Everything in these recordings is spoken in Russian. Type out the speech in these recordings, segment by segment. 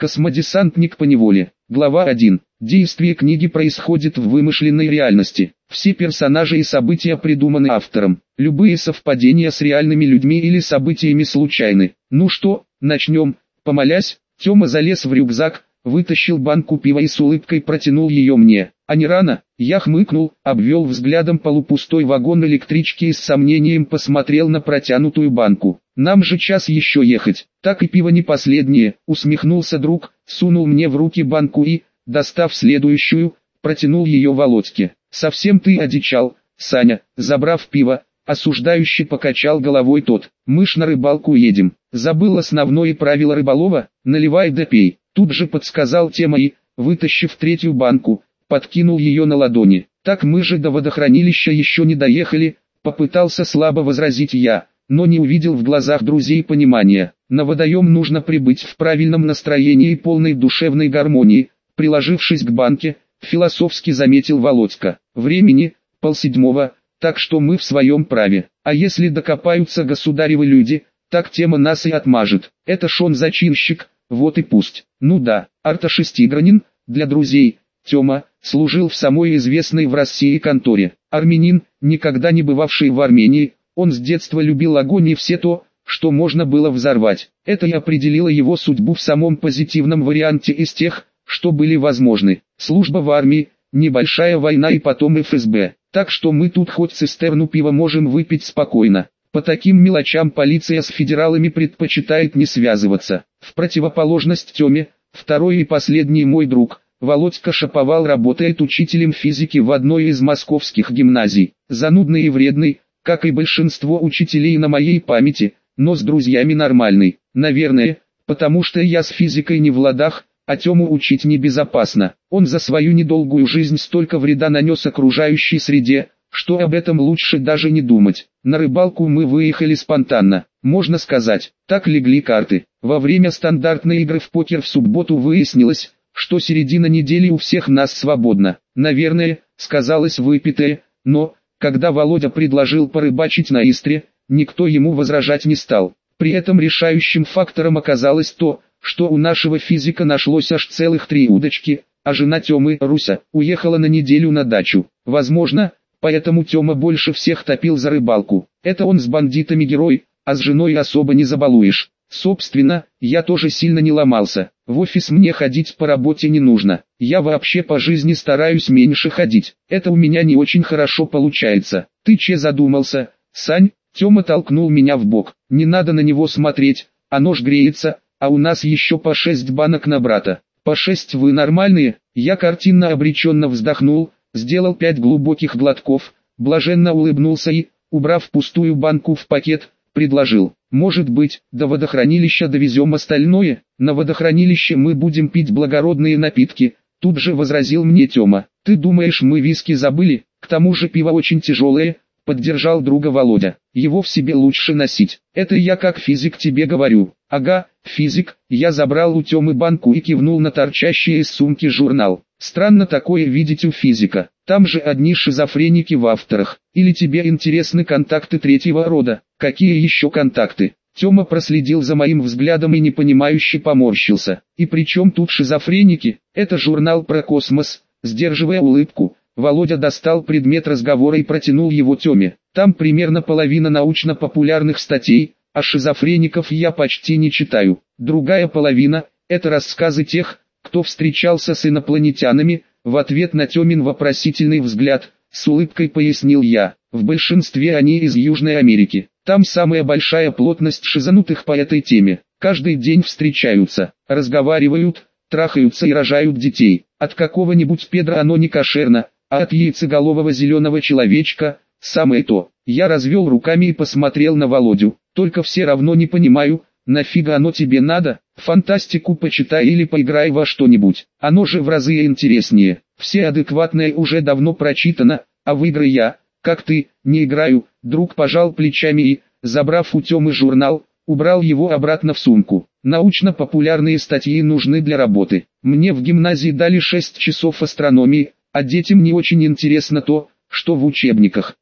Космодесантник поневоле. Глава 1. Действие книги происходит в вымышленной реальности. Все персонажи и события придуманы автором. Любые совпадения с реальными людьми или событиями случайны. Ну что, начнем? Помолясь, Тёма залез в рюкзак, вытащил банку пива и с улыбкой протянул ее мне. А не рано? Я хмыкнул, обвел взглядом полупустой вагон электрички и с сомнением посмотрел на протянутую банку. Нам же час еще ехать. Так и пиво не последнее, усмехнулся друг, сунул мне в руки банку и, достав следующую, протянул ее Володьке. Совсем ты одичал, Саня. Забрав пиво, осуждающе покачал головой тот. Мы ж на рыбалку едем. Забыл основное правило рыболова: наливай да пей. Тут же подсказал Тёма и, вытащив третью банку, подкинул ее на ладони. Так мы же до водохранилища еще не доехали, попытался слабо возразить я, но не увидел в глазах друзей понимания. На водоем нужно прибыть в правильном настроении и полной душевной гармонии. Приложившись к банке, философски заметил Володька. Времени, 6:30, так что мы в своем праве. А если докопаются государевы люди, так Тема нас и отмажет. Это ж он зачинщик, вот и пусть. Ну да, Арташестигранин, для друзей, Тёма, служил в самой известной в России конторе. Армянин, никогда не бывавший в Армении, он с детства любил огонь и все то, что можно было взорвать. Это и определило его судьбу в самом позитивном варианте из тех, что были возможны. Служба в армии, небольшая война и потом ФСБ. Так что мы тут хоть цистерну пива можем выпить спокойно. По таким мелочам полиция с федералами предпочитает не связываться. В противоположность Тёме, второй и последний мой друг, Володька Шаповал работает учителем физики в одной из московских гимназий. Занудный и вредный, как и большинство учителей на моей памяти, но с друзьями нормальный. Наверное, потому что я с физикой не в ладах, а Тёму учить небезопасно. Он за свою недолгую жизнь столько вреда нанес окружающей среде, что об этом лучше даже не думать. На рыбалку мы выехали спонтанно, можно сказать, так легли карты. Во время стандартной игры в покер в субботу выяснилось, что середина недели у всех нас свободна. Наверное, сказалось выпитое, но, когда Володя предложил порыбачить на Истре, никто ему возражать не стал. При этом решающим фактором оказалось то, что у нашего физика нашлось аж целых 3 удочки, а жена Тёмы, Руся, уехала на неделю на дачу. Возможно, поэтому Тёма больше всех топил за рыбалку. Это он с бандитами герой, а с женой особо не забалуешь. Собственно, я тоже сильно не ломался. В офис мне ходить по работе не нужно. Я вообще по жизни стараюсь меньше ходить. Это у меня не очень хорошо получается. Ты че задумался, Сань? Тёма толкнул меня в бок. Не надо на него смотреть, оно ж греется, а у нас еще по 6 банок на брата. По 6 вы нормальные? Я картинно обреченно вздохнул, сделал 5 глубоких глотков, блаженно улыбнулся и, убрав пустую банку в пакет, предложил: может быть, до водохранилища довезем остальное? На водохранилище мы будем пить благородные напитки, тут же возразил мне Тёма. Ты думаешь, мы виски забыли? К тому же пиво очень тяжелое, поддержал друга Володя. Его в себе лучше носить. Это я как физик тебе говорю. Ага, физик. Я забрал у Тёмы банку и кивнул на торчащий из сумки журнал. Странно такое видеть у физика. Там же одни шизофреники в авторах. Или тебе интересны контакты третьего рода? Какие еще контакты? Тёма проследил за моим взглядом и непонимающе поморщился. И при чем тут шизофреники? Это журнал про космос. Сдерживая улыбку, Володя достал предмет разговора и протянул его Тёме. Там примерно половина научно-популярных статей, а шизофреников я почти не читаю. Другая половина – это рассказы тех, кто встречался с инопланетянами. В ответ на Тёмин вопросительный взгляд, с улыбкой пояснил я. В большинстве они из Южной Америки. Там самая большая плотность шизанутых по этой теме. Каждый день встречаются, разговаривают, трахаются и рожают детей. От какого-нибудь педра оно не кошерно, а от яйцеголового зеленого человечка – самое то. Я развел руками и посмотрел на Володю. Только все равно не понимаю, нафига оно тебе надо? Фантастику почитай или поиграй во что-нибудь. Оно же в разы интереснее. Все адекватное уже давно прочитано, а в игры я, как ты, не играю. Друг пожал плечами и, забрав у Тёмы журнал, убрал его обратно в сумку. Научно-популярные статьи нужны для работы. Мне в гимназии дали 6 часов астрономии, а детям не очень интересно то, что в учебниках.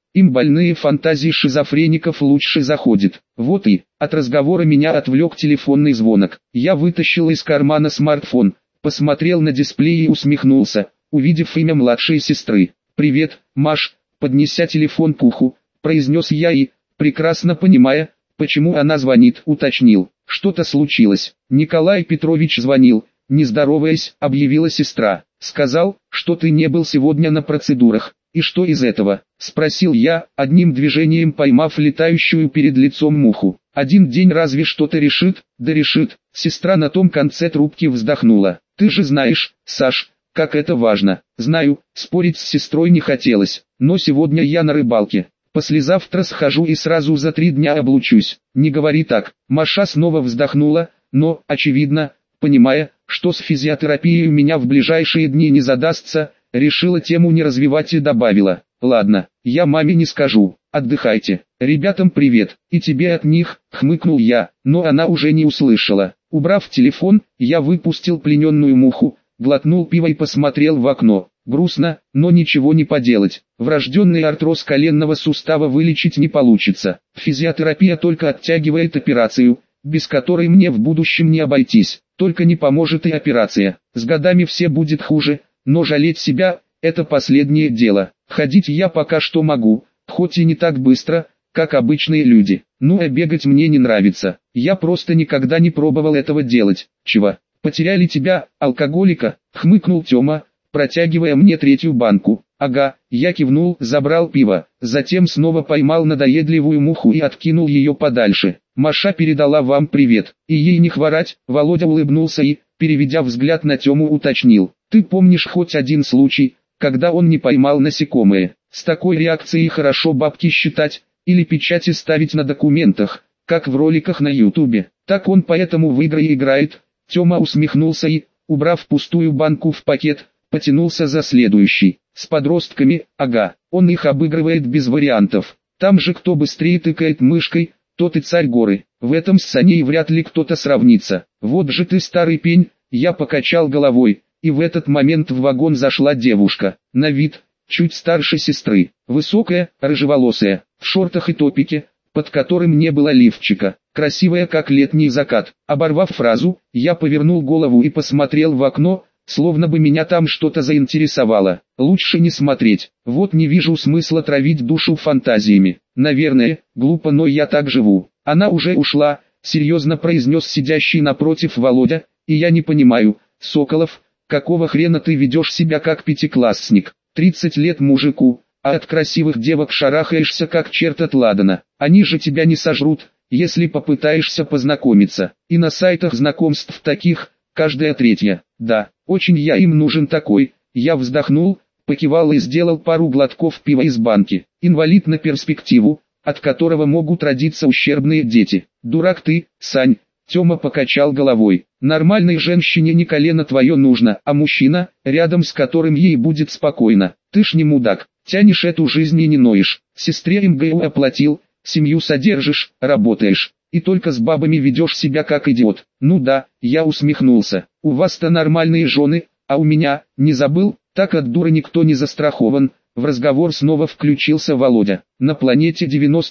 Им больные фантазии шизофреников лучше заходят. Вот и, от разговора меня отвлек телефонный звонок. Я вытащил из кармана смартфон, посмотрел на дисплей и усмехнулся, увидев имя младшей сестры. «Привет, Маш», поднеся телефон к уху, произнес я и, прекрасно понимая, почему она звонит, уточнил. «Что-то случилось?» «Николай Петрович звонил», не здороваясь, объявила сестра. «Сказал, что ты не был сегодня на процедурах». «И что из этого?» – спросил я, одним движением поймав летающую перед лицом муху. «Один день разве что-то решит?» «Да решит». Сестра на том конце трубки вздохнула. «Ты же знаешь, Саш, как это важно». «Знаю», спорить с сестрой не хотелось, но сегодня я на рыбалке. Послезавтра схожу и сразу за 3 дня облучусь. «Не говори так». Маша снова вздохнула, но, очевидно, понимая, что с физиотерапией у меня в ближайшие дни не задастся, решила тему не развивать и добавила: «Ладно, я маме не скажу, отдыхайте. Ребятам привет, и тебе от них», хмыкнул я, но она уже не услышала. Убрав телефон, я выпустил плененную муху, глотнул пива и посмотрел в окно. Грустно, но ничего не поделать. Врожденный артроз коленного сустава вылечить не получится. Физиотерапия только оттягивает операцию, без которой мне в будущем не обойтись. Только не поможет и операция. С годами все будет хуже, но жалеть себя – это последнее дело. Ходить я пока что могу, хоть и не так быстро, как обычные люди. Ну а бегать мне не нравится. Я просто никогда не пробовал этого делать. «Чего? Потеряли тебя, алкоголика?» – хмыкнул Тёма, протягивая мне 3-ю банку. «Ага», я кивнул, забрал пиво, затем снова поймал надоедливую муху и откинул ее подальше. «Маша передала вам привет, и ей не хворать», Володя улыбнулся и, переведя взгляд на Тему, уточнил. «Ты помнишь хоть один случай, когда он не поймал насекомое? С такой реакцией хорошо бабки считать, или печати ставить на документах, как в роликах на ютубе. Так он поэтому в игры играет». Тема усмехнулся и, убрав пустую банку в пакет, потянулся за следующий. «С подростками, ага, он их обыгрывает без вариантов. Там же кто быстрее тыкает мышкой, тот и царь горы. В этом с Саней вряд ли кто-то сравнится. Вот же ты старый пень», я покачал головой, и в этот момент в вагон зашла девушка, на вид, чуть старше сестры, высокая, рыжеволосая, в шортах и топике, под которым не было лифчика, красивая как летний закат. Оборвав фразу, я повернул голову и посмотрел в окно, словно бы меня там что-то заинтересовало. Лучше не смотреть, вот не вижу смысла травить душу фантазиями. Наверное, глупо, но я так живу. «Она уже ушла», серьезно произнес сидящий напротив Володя, «и я не понимаю, Соколов, какого хрена ты ведешь себя как пятиклассник? 30 лет мужику, а от красивых девок шарахаешься как черт от ладана. Они же тебя не сожрут, если попытаешься познакомиться. И на сайтах знакомств таких, каждая 3-я. Да, очень я им нужен такой». Я вздохнул, покивал и сделал пару глотков пива из банки. «Инвалид на перспективу, от которого могут родиться ущербные дети». «Дурак ты, Сань», Тёма покачал головой. «Нормальной женщине не колено твое нужно, а мужчина, рядом с которым ей будет спокойно. Ты ж не мудак, тянешь эту жизнь и не ноешь. Сестре МГУ оплатил, семью содержишь, работаешь, и только с бабами ведешь себя как идиот». «Ну да», я усмехнулся, «у вас-то нормальные жены, а у меня, не забыл, так от дуры никто не застрахован». В разговор снова включился Володя. «На планете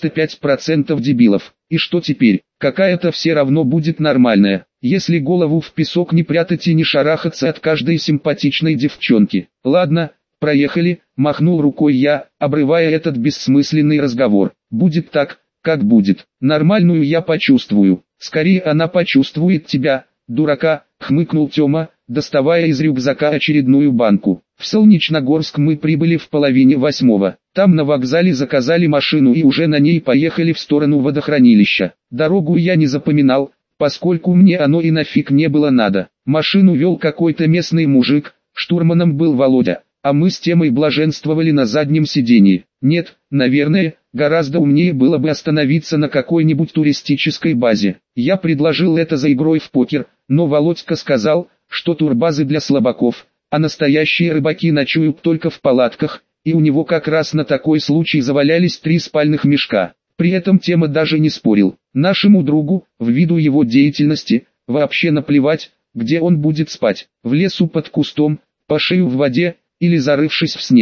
95% дебилов. И что теперь? Какая-то все равно будет нормальная, если голову в песок не прятать и не шарахаться от каждой симпатичной девчонки». «Ладно, проехали», махнул рукой я, обрывая этот бессмысленный разговор. «Будет так, как будет. Нормальную я почувствую. Скорее она почувствует тебя, дурака», хмыкнул Тёма, доставая из рюкзака очередную банку. В Солнечногорск мы прибыли в 7:30. Там на вокзале заказали машину и уже на ней поехали в сторону водохранилища. Дорогу я не запоминал, поскольку мне оно и нафиг не было надо. Машину вел какой-то местный мужик, штурманом был Володя, а мы с Темой блаженствовали на заднем сидении. Нет, наверное, гораздо умнее было бы остановиться на какой-нибудь туристической базе. Я предложил это за игрой в покер, но Володька сказал, что турбазы для слабаков, а настоящие рыбаки ночуют только в палатках, и у него как раз на такой случай завалялись 3 спальных мешка. При этом Тема даже не спорил. Нашему другу, ввиду его деятельности, вообще наплевать, где он будет спать, в лесу под кустом, по шею в воде, или зарывшись в снегу.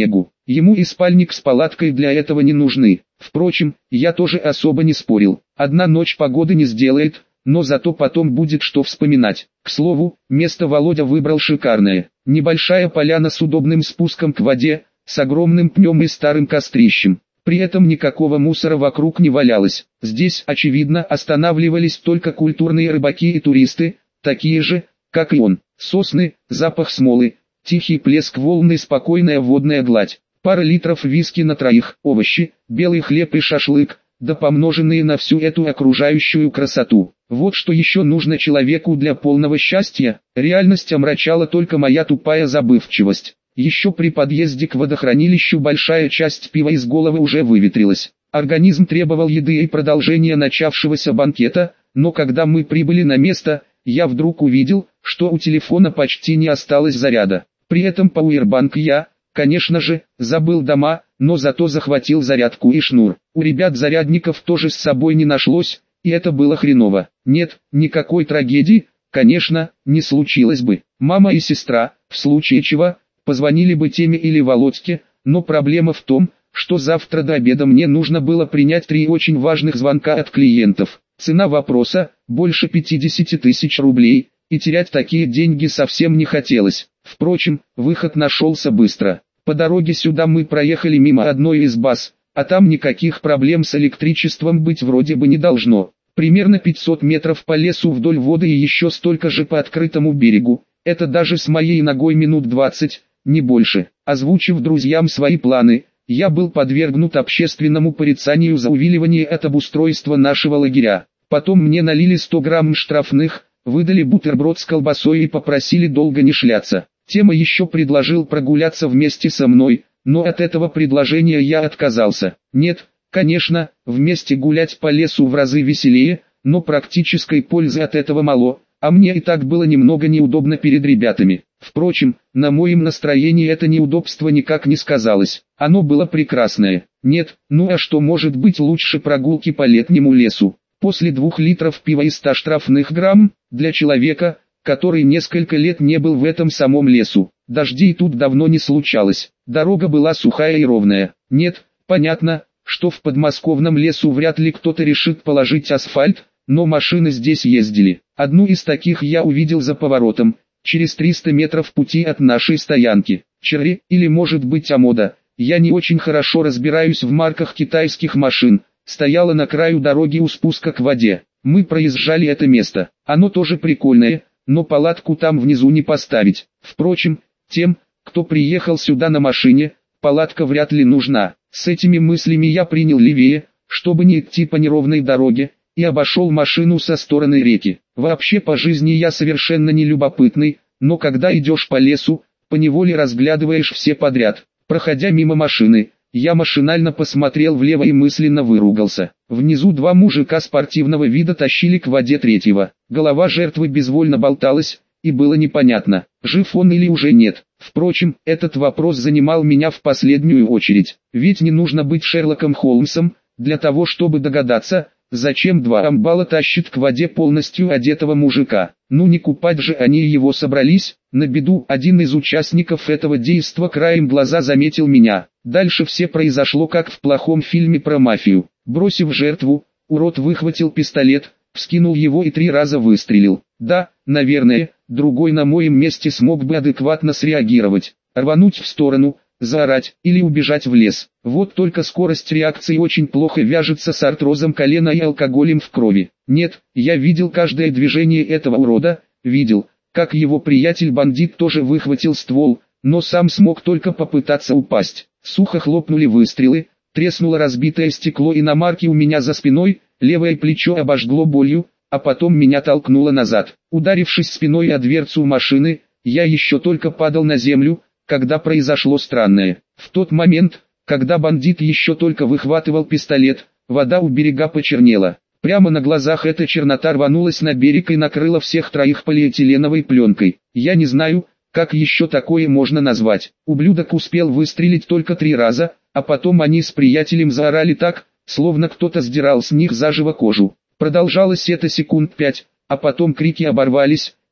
Ему и спальник с палаткой для этого не нужны. Впрочем, я тоже особо не спорил. Одна ночь погоды не сделает, но зато потом будет что вспоминать. К слову, место Володя выбрал шикарное. Небольшая поляна с удобным спуском к воде, с огромным пнем и старым кострищем. При этом никакого мусора вокруг не валялось. Здесь, очевидно, останавливались только культурные рыбаки и туристы, такие же, как и он. Сосны, запах смолы, тихий плеск волн и спокойная водная гладь. Пара литров виски на троих, овощи, белый хлеб и шашлык, да помноженные на всю эту окружающую красоту. Вот что еще нужно человеку для полного счастья. Реальность омрачала только моя тупая забывчивость. Еще при подъезде к водохранилищу большая часть пива из головы уже выветрилась. Организм требовал еды и продолжения начавшегося банкета, но когда мы прибыли на место, я вдруг увидел, что у телефона почти не осталось заряда. При этом пауэрбанк я, конечно же, забыл дома, но зато захватил зарядку и шнур. У ребят зарядников тоже с собой не нашлось, и это было хреново. Нет, никакой трагедии, конечно, не случилось бы. Мама и сестра, в случае чего, позвонили бы Теме или Володьке, но проблема в том, что завтра до обеда мне нужно было принять 3 очень важных звонка от клиентов. Цена вопроса – больше 50 тысяч рублей, и терять такие деньги совсем не хотелось. Впрочем, выход нашелся быстро. По дороге сюда мы проехали мимо одной из баз, а там никаких проблем с электричеством быть вроде бы не должно. Примерно 500 метров по лесу вдоль воды и еще столько же по открытому берегу. Это даже с моей ногой минут 20, не больше. Озвучив друзьям свои планы, я был подвергнут общественному порицанию за увиливание от обустройства нашего лагеря. Потом мне налили 100 грамм штрафных, выдали бутерброд с колбасой и попросили долго не шляться. Тема еще предложил прогуляться вместе со мной, но от этого предложения я отказался. Нет, конечно, вместе гулять по лесу в разы веселее, но практической пользы от этого мало, а мне и так было немного неудобно перед ребятами. Впрочем, на моем настроении это неудобство никак не сказалось. Оно было прекрасное. Нет, ну а что может быть лучше прогулки по летнему лесу? После 2 литров пива и 100 штрафных грамм, для человека, который несколько лет не был в этом самом лесу. Дождей тут давно не случалось. Дорога была сухая и ровная. Нет, понятно, что в подмосковном лесу вряд ли кто-то решит положить асфальт, но машины здесь ездили. Одну из таких я увидел за поворотом, через 300 метров пути от нашей стоянки. Черри, или может быть Амода, я не очень хорошо разбираюсь в марках китайских машин, стояла на краю дороги у спуска к воде. Мы проезжали это место. Оно тоже прикольное, но палатку там внизу не поставить. Впрочем, тем, кто приехал сюда на машине, палатка вряд ли нужна. С этими мыслями я принял левее, чтобы не идти по неровной дороге, и обошел машину со стороны реки. Вообще по жизни я совершенно не любопытный, но когда идешь по лесу, поневоле разглядываешь все подряд. Проходя мимо машины, я машинально посмотрел влево и мысленно выругался. Внизу 2 мужика спортивного вида тащили к воде третьего. Голова жертвы безвольно болталась, и было непонятно, жив он или уже нет. Впрочем, этот вопрос занимал меня в последнюю очередь. Ведь не нужно быть Шерлоком Холмсом, для того чтобы догадаться, зачем 2 амбала тащат к воде полностью одетого мужика. Ну не купать же они его собрались. На беду, один из участников этого действа краем глаза заметил меня. Дальше все произошло как в плохом фильме про мафию. Бросив жертву, урод выхватил пистолет, вскинул его и 3 раза выстрелил. Да, наверное, другой на моем месте смог бы адекватно среагировать, рвануть в сторону, заорать или убежать в лес. Вот только скорость реакции очень плохо вяжется с артрозом колена и алкоголем в крови. Нет, я видел каждое движение этого урода, видел, как его приятель-бандит тоже выхватил ствол, но сам смог только попытаться упасть. Сухо хлопнули выстрелы, треснуло разбитое стекло иномарки у меня за спиной, левое плечо обожгло болью, а потом меня толкнуло назад. Ударившись спиной о дверцу машины, я еще только падал на землю, когда произошло странное. В тот момент, когда бандит еще только выхватывал пистолет, вода у берега почернела. Прямо на глазах эта чернота рванулась на берег и накрыла всех 3 полиэтиленовой пленкой. Я не знаю, как еще такое можно назвать. Ублюдок успел выстрелить только 3 раза, а потом они с приятелем заорали так, словно кто-то сдирал с них заживо кожу. Продолжалось это секунд 5, а потом крики оборвались,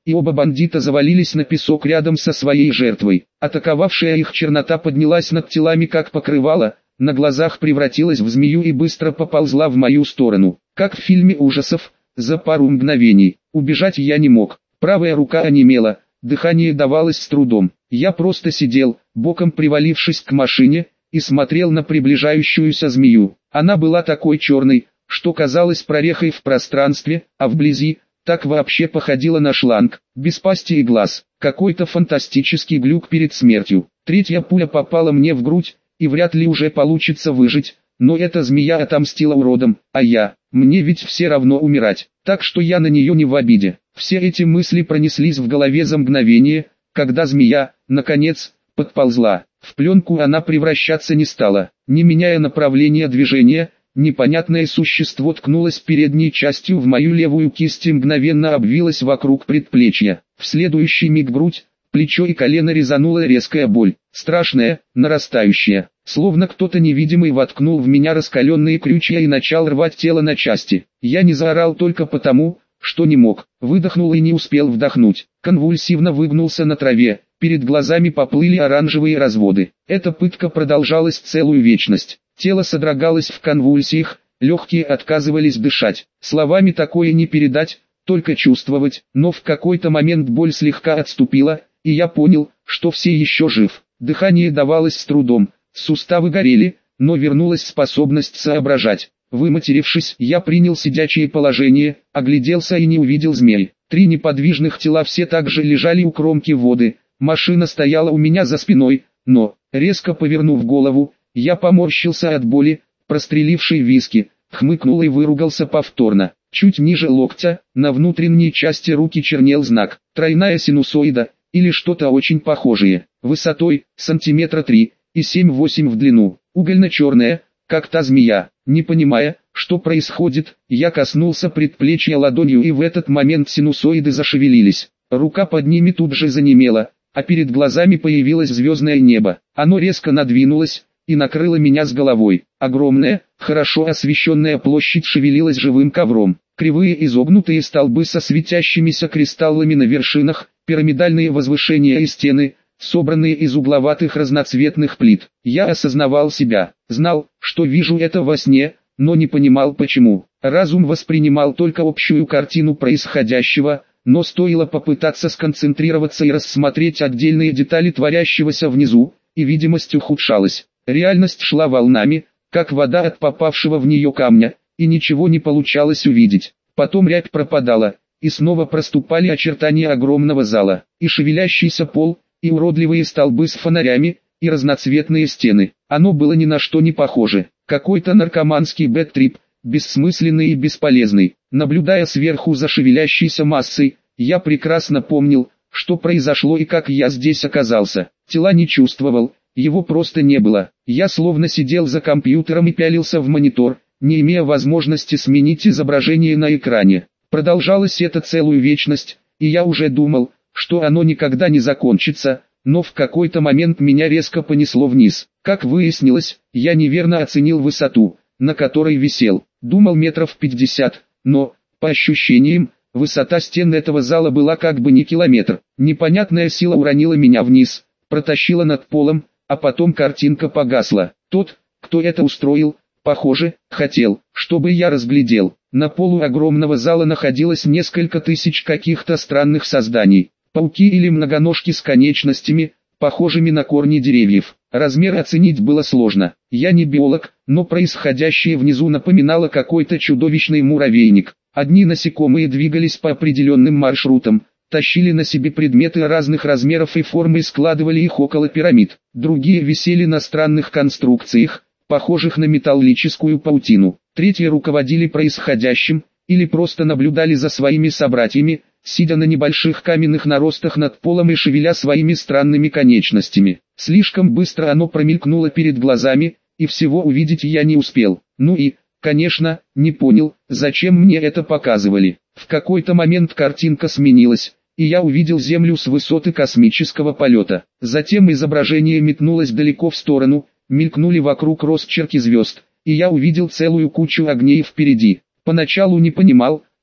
и оба бандита завалились на песок рядом со своей жертвой. Атаковавшая их чернота поднялась над телами как покрывало, на глазах превратилась в змею и быстро поползла в мою сторону. Как в фильме ужасов, за пару мгновений. Убежать я не мог, правая рука онемела, дыхание давалось с трудом. Я просто сидел, боком привалившись к машине, и смотрел на приближающуюся змею. Она была такой черной, что казалась прорехой в пространстве, а вблизи, так вообще походила на шланг, без пасти и глаз. Какой-то фантастический глюк перед смертью. Третья пуля попала мне в грудь, и вряд ли уже получится выжить, но эта змея отомстила уродам, а мне ведь все равно умирать, так что я на нее не в обиде. Все эти мысли пронеслись в голове за мгновение, когда змея, наконец, подползла. В пленку она превращаться не стала. Не меняя направления движения, непонятное существо ткнулось передней частью в мою левую кисть и мгновенно обвилось вокруг предплечья. В следующий миг грудь, плечо и колено резанула резкая боль, страшная, нарастающая. Словно кто-то невидимый воткнул в меня раскаленные крючья и начал рвать тело на части. Я не заорал только потому, что не мог, выдохнул и не успел вдохнуть. Конвульсивно выгнулся на траве, перед глазами поплыли оранжевые разводы. Эта пытка продолжалась целую вечность. Тело содрогалось в конвульсиях, легкие отказывались дышать. Словами такое не передать, только чувствовать, но в какой-то момент боль слегка отступила, и я понял, что все еще жив. Дыхание давалось с трудом, суставы горели, но вернулась способность соображать. Выматерившись, я принял сидячее положение, огляделся и не увидел змей. 3 неподвижных тела все так же лежали у кромки воды. Машина стояла у меня за спиной, но, резко повернув голову, я поморщился от боли, прострелившей виски, хмыкнул и выругался повторно. Чуть ниже локтя, на внутренней части руки чернел знак «тройная синусоида» или что-то очень похожее, высотой сантиметра 3 и 7-8 в длину, угольно-черная, как та змея. Не понимая, что происходит, я коснулся предплечья ладонью, и в этот момент синусоиды зашевелились. Рука под ними тут же занемела, а перед глазами появилось звездное небо. Оно резко надвинулось и накрыло меня с головой. Огромная, хорошо освещенная площадь шевелилась живым ковром. Кривые изогнутые столбы со светящимися кристаллами на вершинах, пирамидальные возвышения и стены, собранные из угловатых разноцветных плит. Я осознавал себя, знал, что вижу это во сне, но не понимал почему. Разум воспринимал только общую картину происходящего, но стоило попытаться сконцентрироваться и рассмотреть отдельные детали творящегося внизу, и видимость ухудшалась. Реальность шла волнами, как вода от попавшего в нее камня, и ничего не получалось увидеть. Потом рябь пропадала, и снова проступали очертания огромного зала, и шевелящийся пол, и уродливые столбы с фонарями, и разноцветные стены. Оно было ни на что не похоже. Какой-то наркоманский бэд-трип, бессмысленный и бесполезный. Наблюдая сверху за шевелящейся массой, я прекрасно помнил, что произошло и как я здесь оказался. Тела не чувствовал, его просто не было. Я словно сидел за компьютером и пялился в монитор, не имея возможности сменить изображение на экране. Продолжалось это целую вечность, и я уже думал, что оно никогда не закончится, но в какой-то момент меня резко понесло вниз. Как выяснилось, я неверно оценил высоту, на которой висел. Думал метров 50, но, по ощущениям, высота стен этого зала была как бы не километр. Непонятная сила уронила меня вниз, протащила над полом, а потом картинка погасла. Тот, кто это устроил, похоже, хотел, чтобы я разглядел. На полу огромного зала находилось несколько тысяч каких-то странных созданий. Пауки или многоножки с конечностями, похожими на корни деревьев. Размер оценить было сложно. Я не биолог, но происходящее внизу напоминало какой-то чудовищный муравейник. Одни насекомые двигались по определенным маршрутам, тащили на себе предметы разных размеров и форм и складывали их около пирамид. Другие висели на странных конструкциях, похожих на металлическую паутину. Третьи руководили происходящим, или просто наблюдали за своими собратьями, сидя на небольших каменных наростах над полом и шевеля своими странными конечностями. Слишком быстро оно промелькнуло перед глазами, и всего увидеть я не успел. Ну и, конечно, не понял, зачем мне это показывали. В какой-то момент картинка сменилась, и я увидел Землю с высоты космического полета. Затем изображение метнулось далеко в сторону, мелькнули вокруг росчерки звезд, и я увидел целую кучу огней впереди. Поначалу не понимал,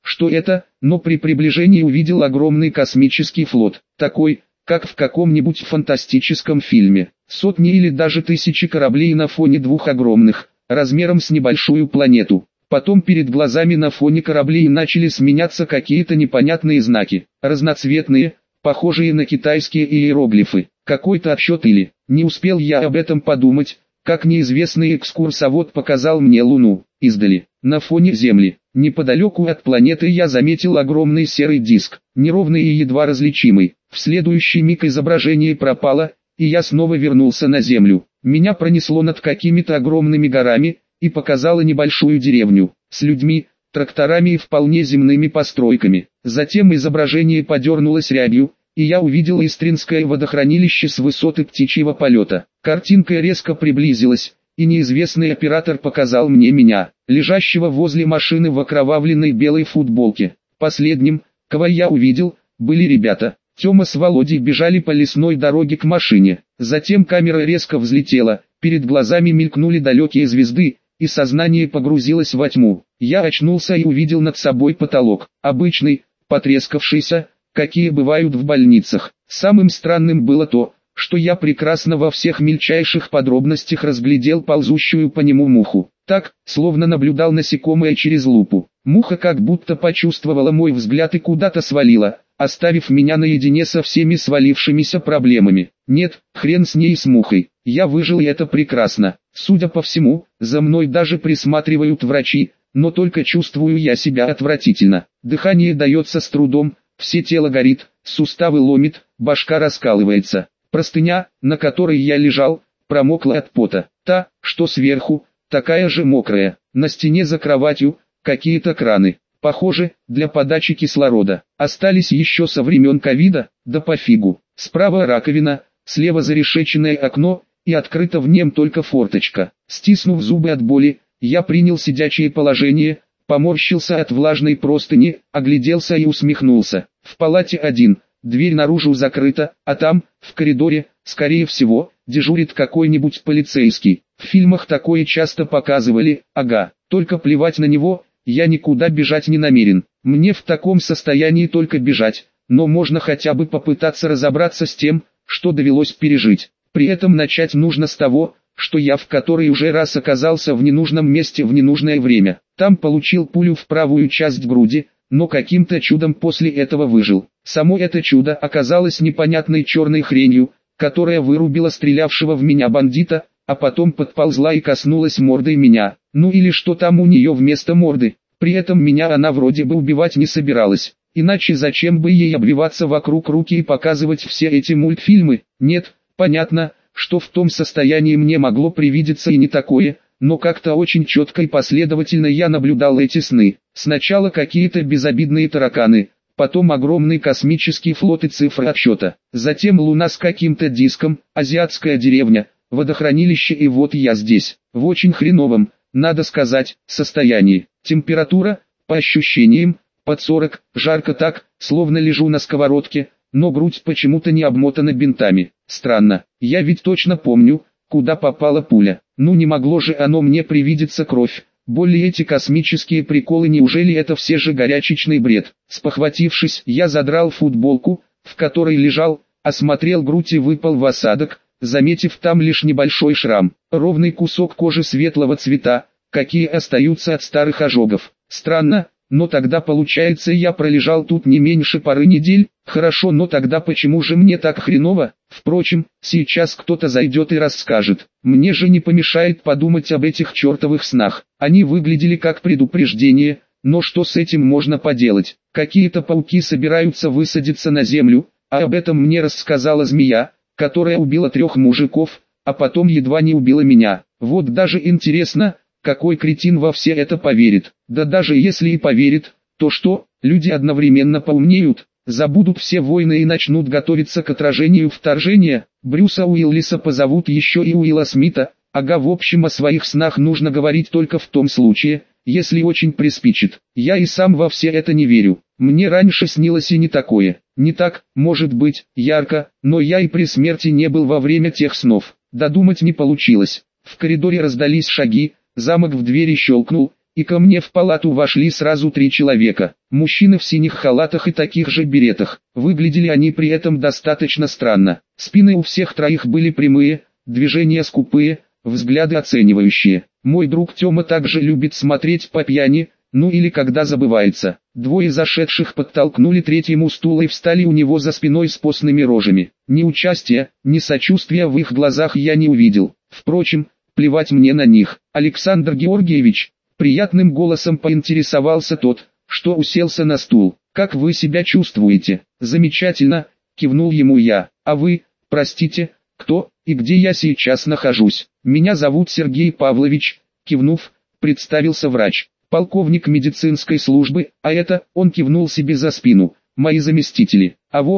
что это, но при приближении увидел огромный космический флот, такой, как в каком-нибудь фантастическом фильме. Сотни или даже тысячи кораблей на фоне двух огромных, размером с небольшую планету. Потом перед глазами на фоне кораблей начали сменяться какие-то непонятные знаки, разноцветные, похожие на китайские иероглифы. Какой-то отсчет или... Не успел я об этом подумать, как неизвестный экскурсовод показал мне Луну, издали, на фоне Земли. Неподалеку от планеты я заметил огромный серый диск, неровный и едва различимый. В следующий миг изображение пропало, и я снова вернулся на Землю. Меня пронесло над какими-то огромными горами, и показало небольшую деревню, с людьми, тракторами и вполне земными постройками. Затем изображение подернулось рябью, и я увидел Истринское водохранилище с высоты птичьего полета. Картинка резко приблизилась, и неизвестный оператор показал мне меня, лежащего возле машины в окровавленной белой футболке. Последним, кого я увидел, были ребята. Тёма с Володей бежали по лесной дороге к машине. Затем камера резко взлетела, перед глазами мелькнули далекие звезды, и сознание погрузилось во тьму. Я очнулся и увидел над собой потолок, обычный, потрескавшийся, какие бывают в больницах. Самым странным было то, что я прекрасно во всех мельчайших подробностях разглядел ползущую по нему муху. Так, словно наблюдал насекомое через лупу. Муха как будто почувствовала мой взгляд и куда-то свалила, оставив меня наедине со всеми свалившимися проблемами. Нет, хрен с ней с мухой. Я выжил, и это прекрасно. Судя по всему, за мной даже присматривают врачи, но только чувствую я себя отвратительно. Дыхание дается с трудом, все тело горит, суставы ломит, башка раскалывается. Простыня, на которой я лежал, промокла от пота. Та, что сверху, такая же мокрая. На стене за кроватью какие-то краны. Похоже, для подачи кислорода. Остались еще со времен ковида, да пофигу. Справа раковина, слева зарешеченное окно, и открыта в нем только форточка. Стиснув зубы от боли, я принял сидячее положение, поморщился от влажной простыни, огляделся и усмехнулся. В палате один, дверь наружу закрыта, а там, в коридоре, скорее всего, дежурит какой-нибудь полицейский. В фильмах такое часто показывали, ага, только плевать на него, я никуда бежать не намерен. Мне в таком состоянии только бежать, но можно хотя бы попытаться разобраться с тем, что довелось пережить. При этом начать нужно с того, что я в который уже раз оказался в ненужном месте в ненужное время. Там получил пулю в правую часть груди, но каким-то чудом после этого выжил. Само это чудо оказалось непонятной черной хренью, которая вырубила стрелявшего в меня бандита, а потом подползла и коснулась мордой меня. Ну или что там у нее вместо морды. При этом меня она вроде бы убивать не собиралась. Иначе зачем бы ей обвиваться вокруг руки и показывать все эти мультфильмы? Нет, понятно, что в том состоянии мне могло привидеться и не такое, но как-то очень четко и последовательно я наблюдал эти сны. Сначала какие-то безобидные тараканы, потом огромный космический флот и цифры отсчета, затем Луна с каким-то диском, азиатская деревня, водохранилище, и вот я здесь, в очень хреновом, надо сказать, состоянии. Температура, по ощущениям, под 40, жарко так, словно лежу на сковородке, но грудь почему-то не обмотана бинтами. Странно, я ведь точно помню, куда попала пуля. Ну не могло же оно мне привидеться кровь. Боль и эти космические приколы, неужели это все же горячечный бред? Спохватившись, я задрал футболку, в которой лежал, осмотрел грудь и выпал в осадок, заметив там лишь небольшой шрам, ровный кусок кожи светлого цвета, какие остаются от старых ожогов. Странно, но тогда получается я пролежал тут не меньше пары недель. Хорошо, но тогда почему же мне так хреново? Впрочем, сейчас кто-то зайдет и расскажет. Мне же не помешает подумать об этих чертовых снах. Они выглядели как предупреждение, но что с этим можно поделать? Какие-то пауки собираются высадиться на землю, а об этом мне рассказала змея, которая убила 3 мужиков, а потом едва не убила меня. Вот даже интересно, какой кретин во все это поверит? Да даже если и поверит, то что, люди одновременно поумнеют, забудут все войны и начнут готовиться к отражению вторжения. Брюса Уиллиса позовут еще и Уилла Смита. Ага, в общем, о своих снах нужно говорить только в том случае, если очень приспичит. Я и сам во все это не верю. Мне раньше снилось и не такое. Не так, может быть, ярко, но я и при смерти не был во время тех снов. Додумать не получилось. В коридоре раздались шаги. Замок в двери щелкнул, и ко мне в палату вошли сразу 3 человека. Мужчины в синих халатах и таких же беретах. Выглядели они при этом достаточно странно. Спины у всех троих были прямые, движения скупые, взгляды оценивающие. Мой друг Тёма также любит смотреть по пьяни, ну или когда забывается. Двое зашедших подтолкнули третьему стул и встали у него за спиной с постными рожами. Ни участия, ни сочувствия в их глазах я не увидел. Впрочем, плевать мне на них. Александр Георгиевич, приятным голосом поинтересовался тот, что уселся на стул. Как вы себя чувствуете? Замечательно, кивнул ему я. А вы, простите, кто и где я сейчас нахожусь? Меня зовут Сергей Павлович, кивнув, представился врач. Полковник медицинской службы, а это, он кивнул себе за спину, мои заместители.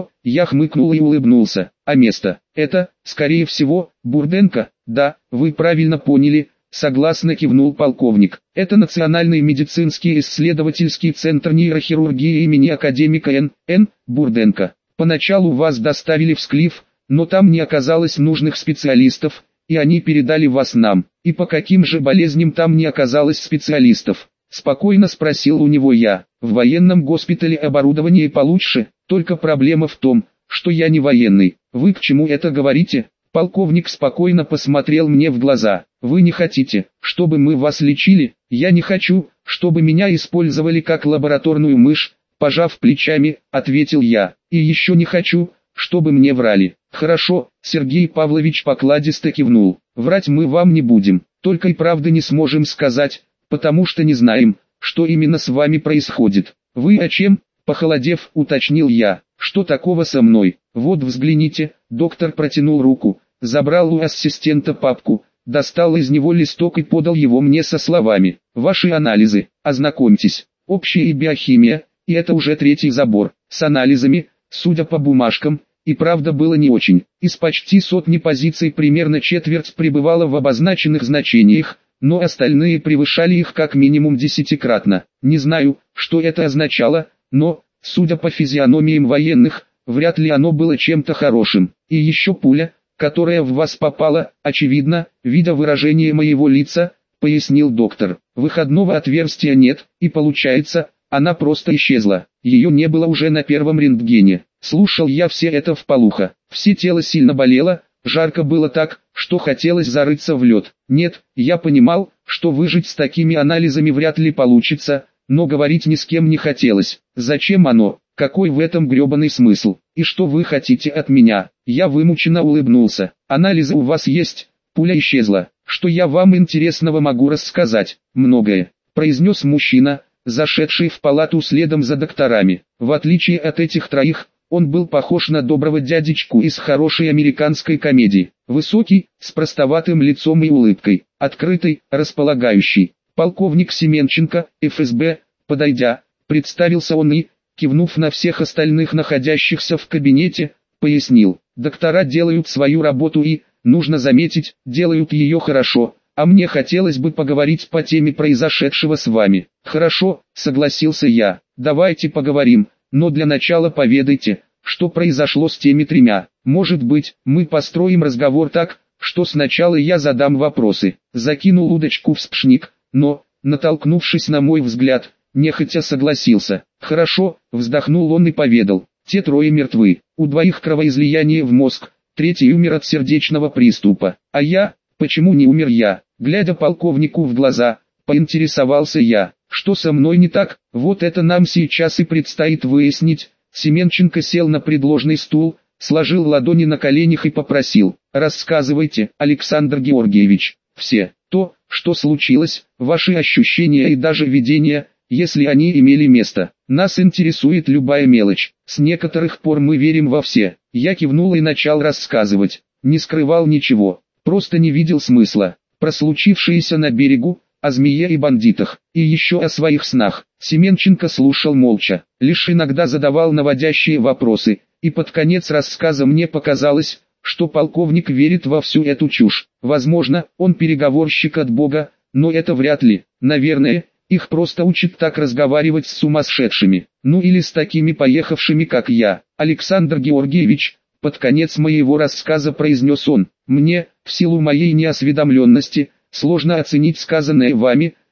Я хмыкнул и улыбнулся. А место, это, скорее всего, Бурденко? Да, вы правильно поняли, согласно кивнул полковник. Это Национальный медицинский исследовательский центр нейрохирургии имени академика Н. Бурденко. Поначалу вас доставили в Склиф, но там не оказалось нужных специалистов, и они передали вас нам. И по каким же болезням там не оказалось специалистов? Спокойно спросил у него я. В военном госпитале оборудование получше, только проблема в том, что я не военный. Вы к чему это говорите? Полковник спокойно посмотрел мне в глаза. Вы не хотите, чтобы мы вас лечили? Я не хочу, чтобы меня использовали как лабораторную мышь, пожав плечами, ответил я. И еще не хочу, чтобы мне врали. Хорошо, Сергей Павлович покладисто кивнул. Врать мы вам не будем, только и правды не сможем сказать, потому что не знаем, что именно с вами происходит. Вы о чем? Похолодев, уточнил я. Что такого со мной? Вот взгляните. Доктор протянул руку, забрал у ассистента папку, достал из него листок и подал его мне со словами: ваши анализы, ознакомьтесь. Общая биохимия, и это уже 3-й забор. С анализами, судя по бумажкам, и правда было не очень. Из почти сотни позиций примерно четверть пребывала в обозначенных значениях, но остальные превышали их как минимум 10-кратно. Не знаю, что это означало, но, судя по физиономиям военных, вряд ли оно было чем-то хорошим. И еще пуля, которая в вас попала, очевидно, видя выражение моего лица, пояснил доктор. Выходного отверстия нет, и получается, она просто исчезла. Ее не было уже на первом рентгене. Слушал я все это вполуха. Все тело сильно болело, жарко было так, что хотелось зарыться в лед. Нет, я понимал, что выжить с такими анализами вряд ли получится, но говорить ни с кем не хотелось. Зачем оно? Какой в этом гребаный смысл? И что вы хотите от меня? Я вымученно улыбнулся. Анализы у вас есть, пуля исчезла. Что я вам интересного могу рассказать? Многое, произнес мужчина, зашедший в палату следом за докторами. В отличие от этих троих, он был похож на доброго дядечку из хорошей американской комедии. Высокий, с простоватым лицом и улыбкой, открытый, располагающий. Полковник Семенченко, ФСБ, подойдя, представился он и, кивнув на всех остальных находящихся в кабинете, пояснил: доктора делают свою работу и, нужно заметить, делают ее хорошо, а мне хотелось бы поговорить по теме произошедшего с вами. Хорошо, согласился я, давайте поговорим. Но для начала поведайте, что произошло с теми 3. Может быть, мы построим разговор так, что сначала я задам вопросы. Закинул удочку в спшник, но, натолкнувшись на мой взгляд, нехотя согласился. Хорошо, вздохнул он и поведал. Те 3 мертвы, у 2 кровоизлияние в мозг, 3-й умер от сердечного приступа. А я, почему не умер я? Глядя полковнику в глаза, поинтересовался я. Что со мной не так? Вот это нам сейчас и предстоит выяснить. Семенченко сел на предложенный стул, сложил ладони на коленях и попросил: рассказывайте, Александр Георгиевич, все, то, что случилось, ваши ощущения и даже видения, если они имели место. Нас интересует любая мелочь. С некоторых пор мы верим во все. Я кивнул и начал рассказывать. Не скрывал ничего, просто не видел смысла. Про случившееся на берегу, о змее и бандитах, и еще о своих снах. Семенченко слушал молча, лишь иногда задавал наводящие вопросы, и под конец рассказа мне показалось, что полковник верит во всю эту чушь. Возможно, он переговорщик от Бога, но это вряд ли. Наверное, их просто учат так разговаривать с сумасшедшими, ну или с такими поехавшими как я. Александр Георгиевич, под конец моего рассказа произнес он: мне, в силу моей неосведомленности, сложно оценить сказанное вами,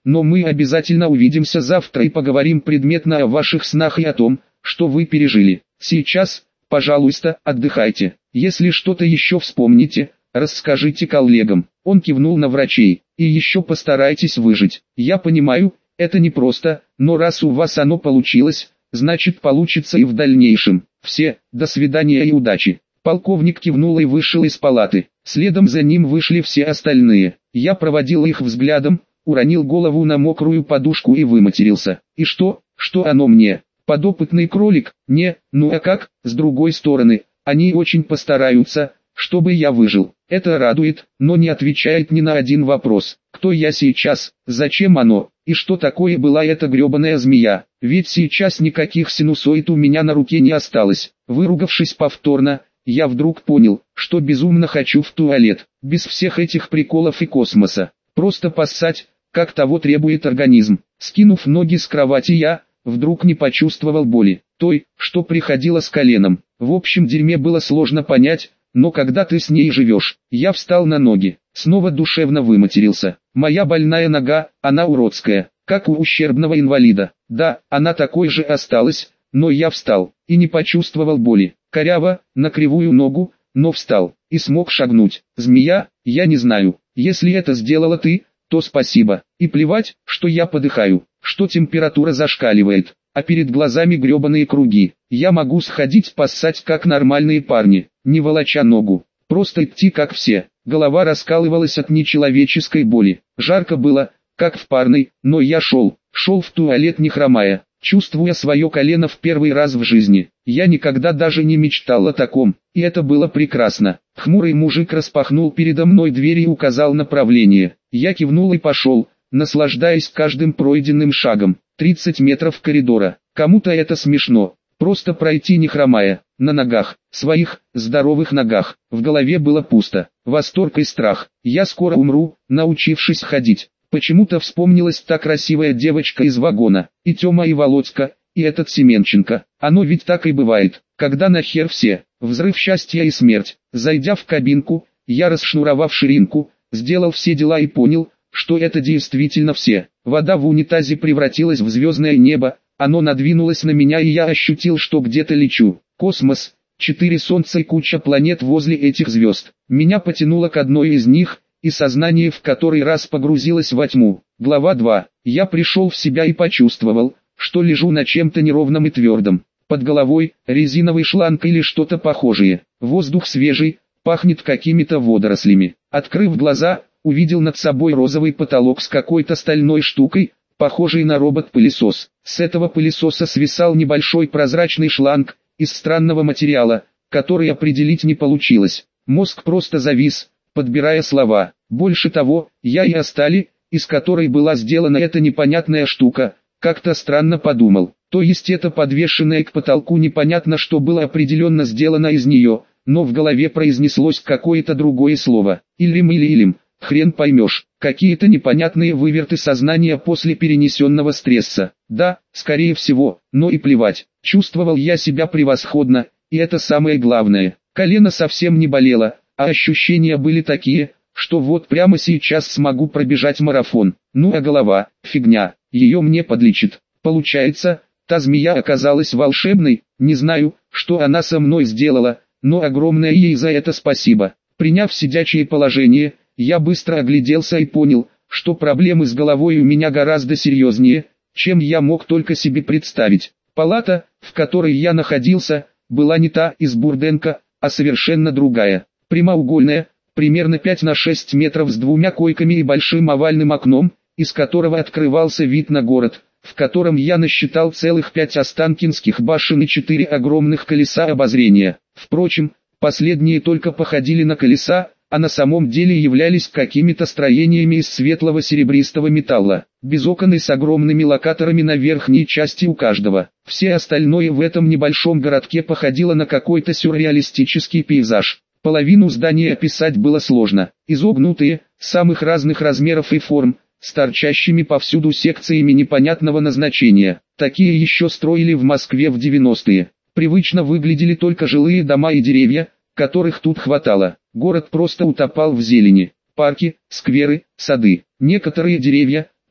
но мы обязательно увидимся завтра и поговорим предметно о ваших снах и о том, что вы пережили. Сейчас, пожалуйста, отдыхайте. Если что-то еще вспомните, расскажите коллегам». Он кивнул на врачей. «И еще постарайтесь выжить. Я понимаю, это непросто, но раз у вас оно получилось, значит получится и в дальнейшем. Все, до свидания и удачи». Полковник кивнул и вышел из палаты. Следом за ним вышли все остальные. Я проводил их взглядом, уронил голову на мокрую подушку и выматерился. И что оно мне? Подопытный кролик? Не, ну а как? С другой стороны, они очень постараются, чтобы я выжил. Это радует, но не отвечает ни на один вопрос. Кто я сейчас, зачем оно, и что такое была эта гребаная змея? Ведь сейчас никаких синусоид у меня на руке не осталось. Выругавшись повторно, я вдруг понял, что безумно хочу в туалет, без всех этих приколов и космоса. Просто поссать, как того требует организм. Скинув ноги с кровати, я вдруг не почувствовал боли, той, что приходила с коленом. В общем дерьме было сложно понять, но когда ты с ней живешь. Я встал на ноги, снова душевно выматерился. Моя больная нога, она уродская, как у ущербного инвалида. Да, она такой же осталась, но я встал, и не почувствовал боли. Коряво, на кривую ногу, но встал, и смог шагнуть. Змея, я не знаю, если это сделала ты, то спасибо. И плевать, что я подыхаю, что температура зашкаливает, а перед глазами гребаные круги. Я могу сходить поссать как нормальные парни, не волоча ногу, просто идти как все. Голова раскалывалась от нечеловеческой боли. Жарко было, как в парной, но я шел в туалет не хромая, чувствуя свое колено в первый раз в жизни. Я никогда даже не мечтал о таком, и это было прекрасно. Хмурый мужик распахнул передо мной дверь и указал направление. Я кивнул и пошел, наслаждаясь каждым пройденным шагом. 30 метров коридора. Кому-то это смешно. Просто пройти не хромая, на ногах, своих, здоровых ногах. В голове было пусто. Восторг и страх. Я скоро умру, научившись ходить. Почему-то вспомнилась та красивая девочка из вагона, и Тёма, и Володька, и этот Семенченко. Оно ведь так и бывает, когда нахер все. Взрыв счастья и смерть. Зайдя в кабинку, я, расшнуровав ширинку, сделал все дела и понял, что это действительно все. Вода в унитазе превратилась в звездное небо, оно надвинулось на меня и я ощутил, что где-то лечу. Космос, 4 солнца и куча планет возле этих звезд. Меня потянуло к одной из них, и сознание в который раз погрузилось во тьму. Глава 2. Я пришел в себя и почувствовал, что лежу на чем-то неровном и твердом. Под головой резиновый шланг или что-то похожее. Воздух свежий, пахнет какими-то водорослями. Открыв глаза, увидел над собой розовый потолок с какой-то стальной штукой, похожей на робот-пылесос. С этого пылесоса свисал небольшой прозрачный шланг из странного материала, который определить не получилось. Мозг просто завис, подбирая слова. Больше того, я и о стали, из которой была сделана эта непонятная штука, как-то странно подумал. То есть это подвешенное к потолку непонятно что было определенно сделано из нее, но в голове произнеслось какое-то другое слово. Илим или илим, хрен поймешь. Какие-то непонятные выверты сознания после перенесенного стресса. Да, скорее всего, но и плевать. Чувствовал я себя превосходно, и это самое главное. Колено совсем не болело, а ощущения были такие, что вот прямо сейчас смогу пробежать марафон. Ну а голова, фигня, ее мне подлечит. Получается, та змея оказалась волшебной, не знаю, что она со мной сделала, но огромное ей за это спасибо. Приняв сидячее положение, я быстро огляделся и понял, что проблемы с головой у меня гораздо серьезнее, чем я мог только себе представить. Палата, в которой я находился, была не та из Бурденко, а совершенно другая. Прямоугольная, примерно 5 на 6 метров с 2 койками и большим овальным окном, из которого открывался вид на город, в котором я насчитал целых 5 останкинских башен и 4 огромных колеса обозрения. Впрочем, последние только походили на колеса, а на самом деле являлись какими-то строениями из светлого серебристого металла, без окон и с огромными локаторами на верхней части у каждого. Все остальное в этом небольшом городке походило на какой-то сюрреалистический пейзаж. Половину здания описать было сложно. Изогнутые, самых разных размеров и форм, с торчащими повсюду секциями непонятного назначения. Такие еще строили в Москве в 90-е. Привычно выглядели только жилые дома и деревья, которых тут хватало. Город просто утопал в зелени. Парки, скверы, сады. Некоторые деревья,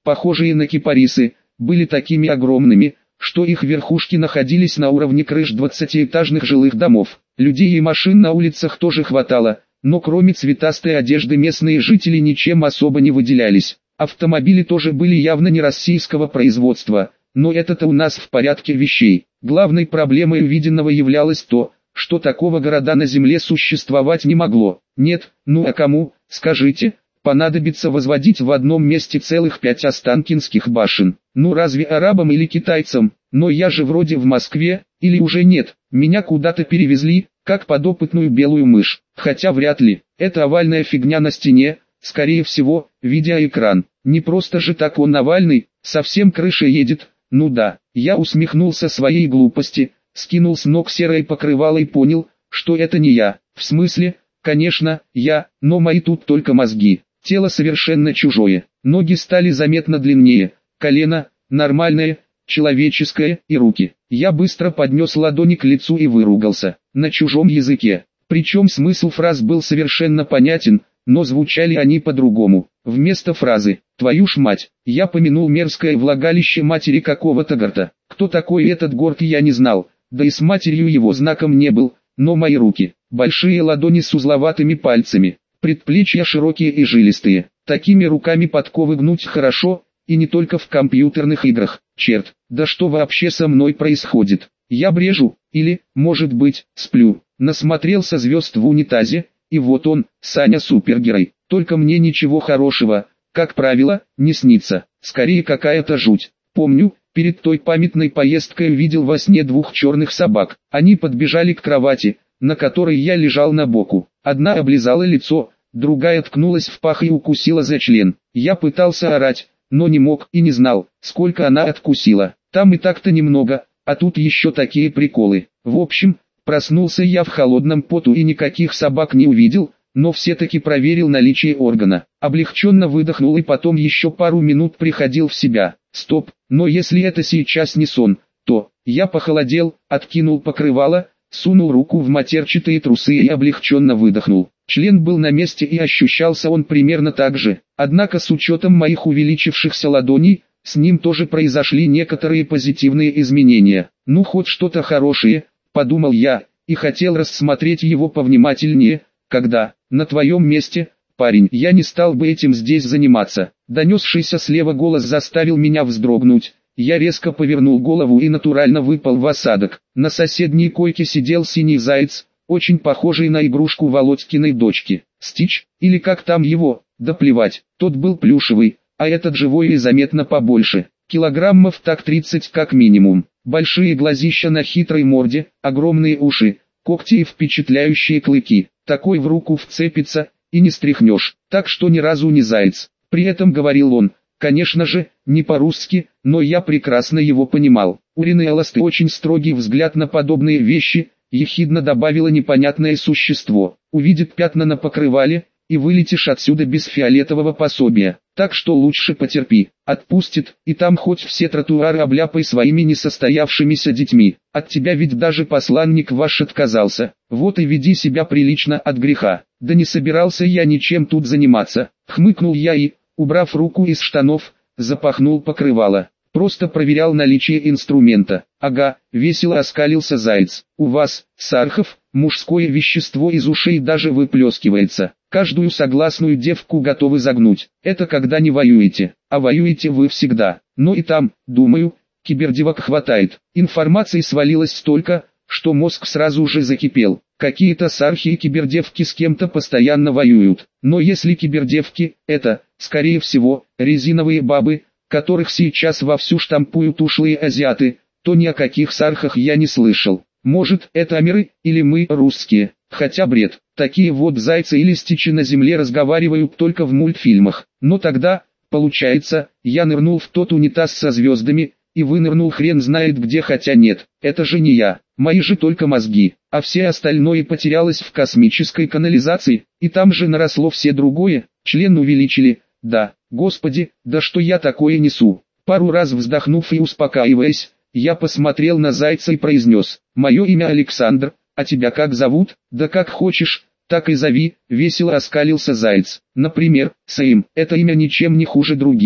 похожие на кипарисы, были такими огромными, что их верхушки находились на уровне крыш 20-этажных жилых домов. Людей и машин на улицах тоже хватало, но кроме цветастой одежды местные жители ничем особо не выделялись. Автомобили тоже были явно не российского производства, но это-то у нас в порядке вещей. Главной проблемой увиденного являлось то, что такого города на земле существовать не могло. Нет, ну а кому, скажите, понадобится возводить в одном месте целых 5 останкинских башен? Ну разве арабам или китайцам? Но я же вроде в Москве, или уже нет, меня куда-то перевезли, как подопытную белую мышь. Хотя вряд ли, это овальная фигня на стене, скорее всего, видеоэкран. Не просто же так он овальный, совсем крыша едет. Ну да, я усмехнулся своей глупости, скинул с ног серое покрывало и понял, что это не я. В смысле, конечно, я, но мои тут только мозги. Тело совершенно чужое, ноги стали заметно длиннее, колено, нормальное, человеческое, и руки. Я быстро поднес ладони к лицу и выругался, на чужом языке. Причем смысл фраз был совершенно понятен, но звучали они по-другому. Вместо фразы «твою ж мать», я помянул мерзкое влагалище матери какого-то горта. Кто такой этот горт я не знал, да и с матерью его знаком не был, но мои руки, большие ладони с узловатыми пальцами, предплечья широкие и жилистые, такими руками подковы гнуть хорошо, и не только в компьютерных играх. Черт, да что вообще со мной происходит? Я брежу, или, может быть, сплю. Насмотрелся звезд в унитазе, и вот он, Саня супергерой. Только мне ничего хорошего, как правило, не снится. Скорее какая-то жуть. Помню, перед той памятной поездкой видел во сне 2 черных собак. Они подбежали к кровати, на которой я лежал на боку. Одна облизала лицо, другая ткнулась в пах и укусила за член. Я пытался орать, но не мог и не знал, сколько она откусила. Там и так-то немного, а тут еще такие приколы. В общем, проснулся я в холодном поту и никаких собак не увидел, но все-таки проверил наличие органа. Облегченно выдохнул и потом еще пару минут приходил в себя. Стоп, но если это сейчас не сон, то... Я похолодел, откинул покрывало, сунул руку в матерчатые трусы и облегченно выдохнул. Член был на месте и ощущался он примерно так же. Однако с учетом моих увеличившихся ладоней, с ним тоже произошли некоторые позитивные изменения. Ну хоть что-то хорошее, подумал я, и хотел рассмотреть его повнимательнее, когда, на твоем месте, парень, я не стал бы этим здесь заниматься. Донесшийся слева голос заставил меня вздрогнуть. Я резко повернул голову и натурально выпал в осадок. На соседней койке сидел синий заяц, очень похожий на игрушку Володькиной дочки. Стич, или как там его, да плевать, тот был плюшевый, а этот живой и заметно побольше. Килограммов так 30 как минимум. Большие глазища на хитрой морде, огромные уши, когти и впечатляющие клыки. Такой в руку вцепится, и не стряхнешь, так что ни разу не заяц. При этом говорил он, конечно же, не по-русски, но я прекрасно его понимал. У Ринейласты очень строгий взгляд на подобные вещи, ехидно добавило непонятное существо. Увидит пятна на покрывале, и вылетишь отсюда без фиолетового пособия. Так что лучше потерпи. Отпустит, и там хоть все тротуары обляпай своими несостоявшимися детьми. От тебя ведь даже посланник ваш отказался. Вот и веди себя прилично от греха. Да не собирался я ничем тут заниматься. Хмыкнул я и, убрав руку из штанов, запахнул покрывало. Просто проверял наличие инструмента. Ага, весело оскалился заяц. У вас, сархов, мужское вещество из ушей даже выплескивается. Каждую согласную девку готовы загнуть. Это когда не воюете, а воюете вы всегда. Но и там, думаю, кибердевок хватает. Информации свалилось столько, что мозг сразу же закипел. Какие-то сархи и кибердевки с кем-то постоянно воюют. Но если кибердевки, это, скорее всего, резиновые бабы, которых сейчас вовсю штампуют ушлые азиаты, то ни о каких сархах я не слышал. Может, это амиры, или мы, русские. Хотя бред, такие вот зайцы или стичи на земле разговаривают только в мультфильмах. Но тогда, получается, я нырнул в тот унитаз со звездами, и вынырнул хрен знает где, хотя нет, это же не я, мои же только мозги, а все остальное потерялось в космической канализации, и там же наросло все другое, член увеличили, да, господи, да что я такое несу. Пару раз вздохнув и успокаиваясь, я посмотрел на зайца и произнес, мое имя Александр, а тебя как зовут? Да как хочешь, так и зови, весело оскалился заяц. Например, Сэм, это имя ничем не хуже других.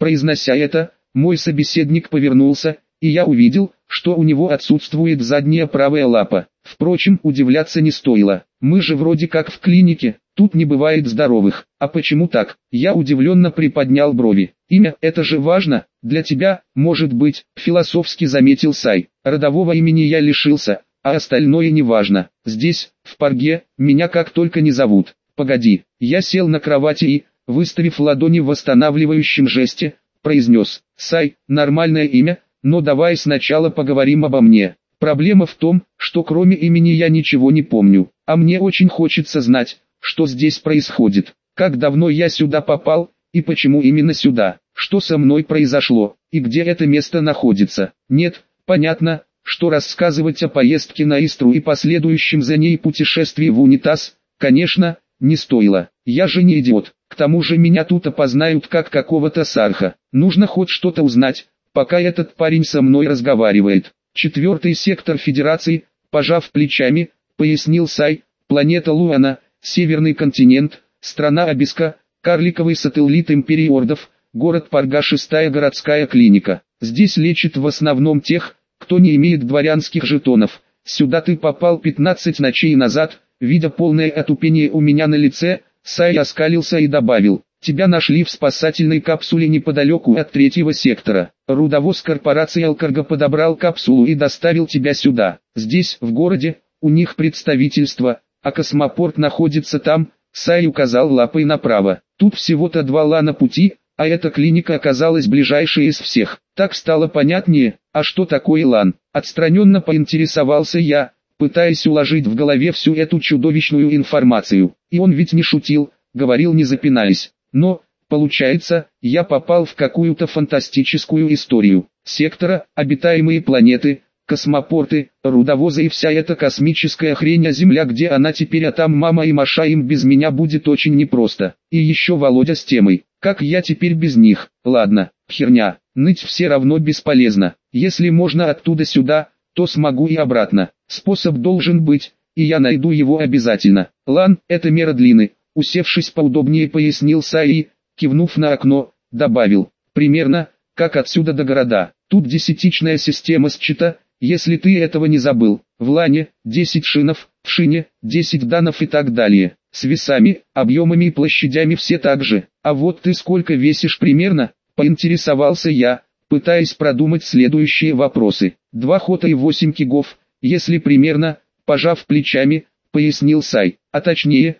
Произнося это, мой собеседник повернулся, и я увидел, что у него отсутствует задняя правая лапа. Впрочем, удивляться не стоило. Мы же вроде как в клинике, тут не бывает здоровых. А почему так? Я удивленно приподнял брови. Имя, это же важно, для тебя, может быть, философски заметил Сай. Родового имени я лишился, а остальное не важно. Здесь, в Парге, меня как только не зовут. Погоди, я сел на кровати и, выставив ладони в восстанавливающем жесте, произнес: Сай, нормальное имя, но давай сначала поговорим обо мне. Проблема в том, что кроме имени я ничего не помню, а мне очень хочется знать, что здесь происходит, как давно я сюда попал, и почему именно сюда, что со мной произошло, и где это место находится. Нет, понятно, что рассказывать о поездке на Истру и последующем за ней путешествии в унитаз, конечно, не стоило. Я же не идиот, к тому же меня тут опознают как какого-то сарха. Нужно хоть что-то узнать, пока этот парень со мной разговаривает. 4-й сектор Федерации, пожав плечами, пояснил Сай, планета Луана, Северный континент, страна Абиска, карликовый сателлит Империи Ордов, город Парга, 6-я городская клиника. Здесь лечат в основном тех, кто не имеет дворянских жетонов. Сюда ты попал 15 ночей назад, видя полное отупение у меня на лице, Сай оскалился и добавил: тебя нашли в спасательной капсуле неподалеку от 3-го сектора. Рудовоз корпорации Алкарга подобрал капсулу и доставил тебя сюда. Здесь, в городе, у них представительство, а космопорт находится там. Сай указал лапой направо. Тут всего-то 2 лана пути, а эта клиника оказалась ближайшей из всех. Так стало понятнее. А что такое лан? Отстраненно поинтересовался я, пытаясь уложить в голове всю эту чудовищную информацию. И он ведь не шутил, говорил не запинаясь. Но, получается, я попал в какую-то фантастическую историю. Сектора, обитаемые планеты, космопорты, рудовозы и вся эта космическая хрень, а Земля где она теперь, а там мама и Маша, им без меня будет очень непросто. И еще Володя с темой, как я теперь без них? Ладно, херня, ныть все равно бесполезно. Если можно оттуда сюда, то смогу и обратно. Способ должен быть, и я найду его обязательно. Лан, это мера длины. Усевшись поудобнее, пояснил Сай, кивнув на окно, добавил: примерно, как отсюда до города. Тут 10-ячная система счета, если ты этого не забыл. В Лане 10 шинов, в шине 10 данов и так далее. С весами, объемами и площадями все так же. А вот ты сколько весишь примерно? Поинтересовался я, пытаясь продумать следующие вопросы. 2 хота и 8 кигов, если примерно, пожав плечами, пояснил Сай, а точнее,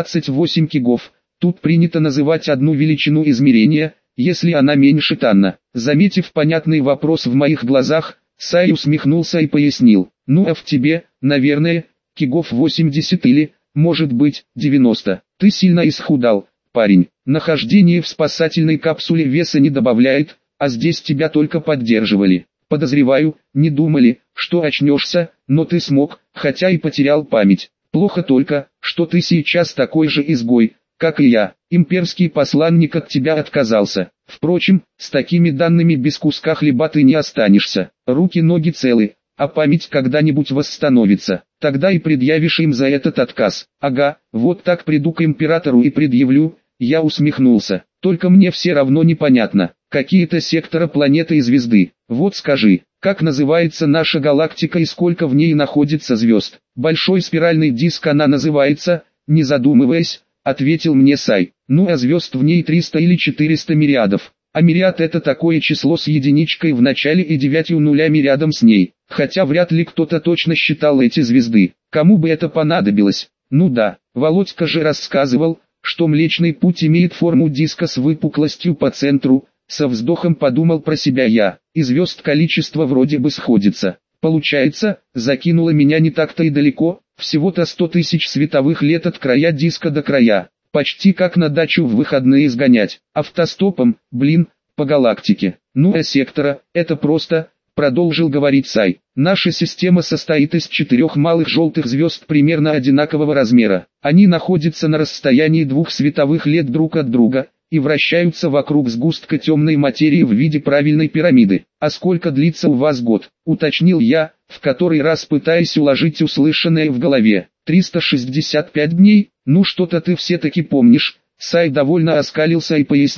28 кигов. Тут принято называть одну величину измерения, если она меньше танна. Заметив понятный вопрос в моих глазах, Сай усмехнулся и пояснил: ну а в тебе, наверное, кигов 80 или, может быть, 90. Ты сильно исхудал, парень. Нахождение в спасательной капсуле веса не добавляет, а здесь тебя только поддерживали. Подозреваю, не думали, что очнешься, но ты смог, хотя и потерял память. Плохо только, что ты сейчас такой же изгой, как и я. Имперский посланник от тебя отказался. Впрочем, с такими данными без куска хлеба ты не останешься. Руки-ноги целы, а память когда-нибудь восстановится. Тогда и предъявишь им за этот отказ. Ага, вот так приду к императору и предъявлю. Я усмехнулся. Только мне все равно непонятно. Какие-то сектора планеты и звезды. Вот скажи, как называется наша галактика и сколько в ней находится звезд? Большой спиральный диск она называется, не задумываясь, ответил мне Сай. Ну а звезд в ней 300 или 400 мириадов. А мириад это такое число с единичкой в начале и 9 нулями рядом с ней. Хотя вряд ли кто-то точно считал эти звезды. Кому бы это понадобилось? Ну да, Володька же рассказывал, что Млечный Путь имеет форму диска с выпуклостью по центру. Со вздохом подумал про себя я, и звезд количество вроде бы сходится. Получается, закинуло меня не так-то и далеко, всего-то 100 тысяч световых лет от края диска до края. Почти как на дачу в выходные сгонять, автостопом, блин, по галактике. Ну а сектора, это просто, продолжил говорить Сай. Наша система состоит из 4 малых желтых звезд примерно одинакового размера. Они находятся на расстоянии 2 световых лет друг от друга и вращаются вокруг сгустка темной материи в виде правильной пирамиды. А сколько длится у вас год? Уточнил я, в который раз пытаясь уложить услышанное в голове. 365 дней, ну что-то ты все-таки помнишь. Сай довольно оскалился и пояснил.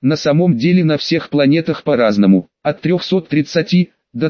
На самом деле на всех планетах по-разному, от 330 до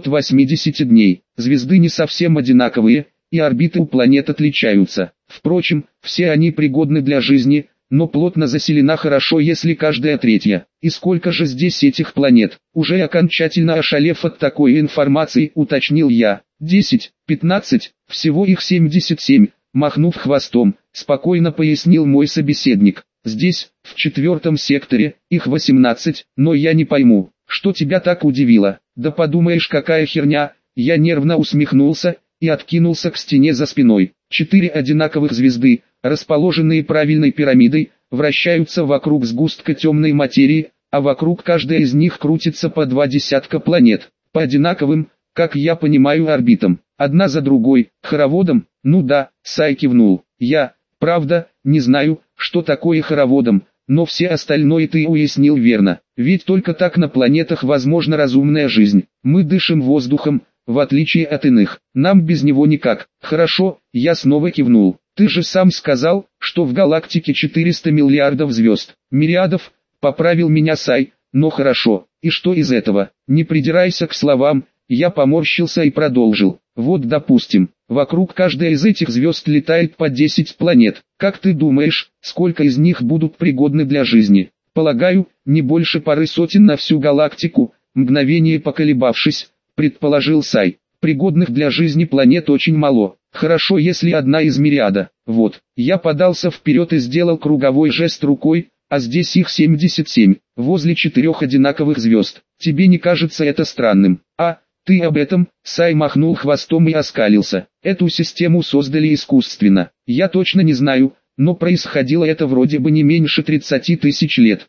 380 дней. Звезды не совсем одинаковые, и орбиты у планет отличаются. Впрочем, все они пригодны для жизни, но плотно заселена хорошо, если каждая третья. И сколько же здесь этих планет? Уже окончательно ошалев от такой информации, уточнил я. 10, 15, всего их 77, махнув хвостом, спокойно пояснил мой собеседник. Здесь, в 4-м секторе, их 18, но я не пойму, что тебя так удивило. Да подумаешь, какая херня. Я нервно усмехнулся и откинулся к стене за спиной. 4 одинаковых звезды, расположенные правильной пирамидой, вращаются вокруг сгустка темной материи, а вокруг каждой из них крутится по 2 десятка планет, по одинаковым, как я понимаю, орбитам, одна за другой, хороводом. Ну да, Сай кивнул. Я, правда, не знаю, что такое хороводом, но все остальное ты уяснил верно, ведь только так на планетах возможна разумная жизнь. Мы дышим воздухом, в отличие от иных, нам без него никак. Хорошо, я снова кивнул. Ты же сам сказал, что в галактике 400 миллиардов звезд. Мириадов, поправил меня Сай, но хорошо, и что из этого? Не придирайся к словам, я поморщился и продолжил. Вот допустим, вокруг каждой из этих звезд летает по 10 планет. Как ты думаешь, сколько из них будут пригодны для жизни? Полагаю, не больше пары сотен на всю галактику. Мгновение поколебавшись, предположил Сай. Пригодных для жизни планет очень мало. Хорошо, если одна из мириада. Вот, я подался вперед и сделал круговой жест рукой, а здесь их 77, возле 4 одинаковых звезд. Тебе не кажется это странным? А, ты об этом? Сай махнул хвостом и оскалился. Эту систему создали искусственно. Я точно не знаю, но происходило это вроде бы не меньше 30 тысяч лет.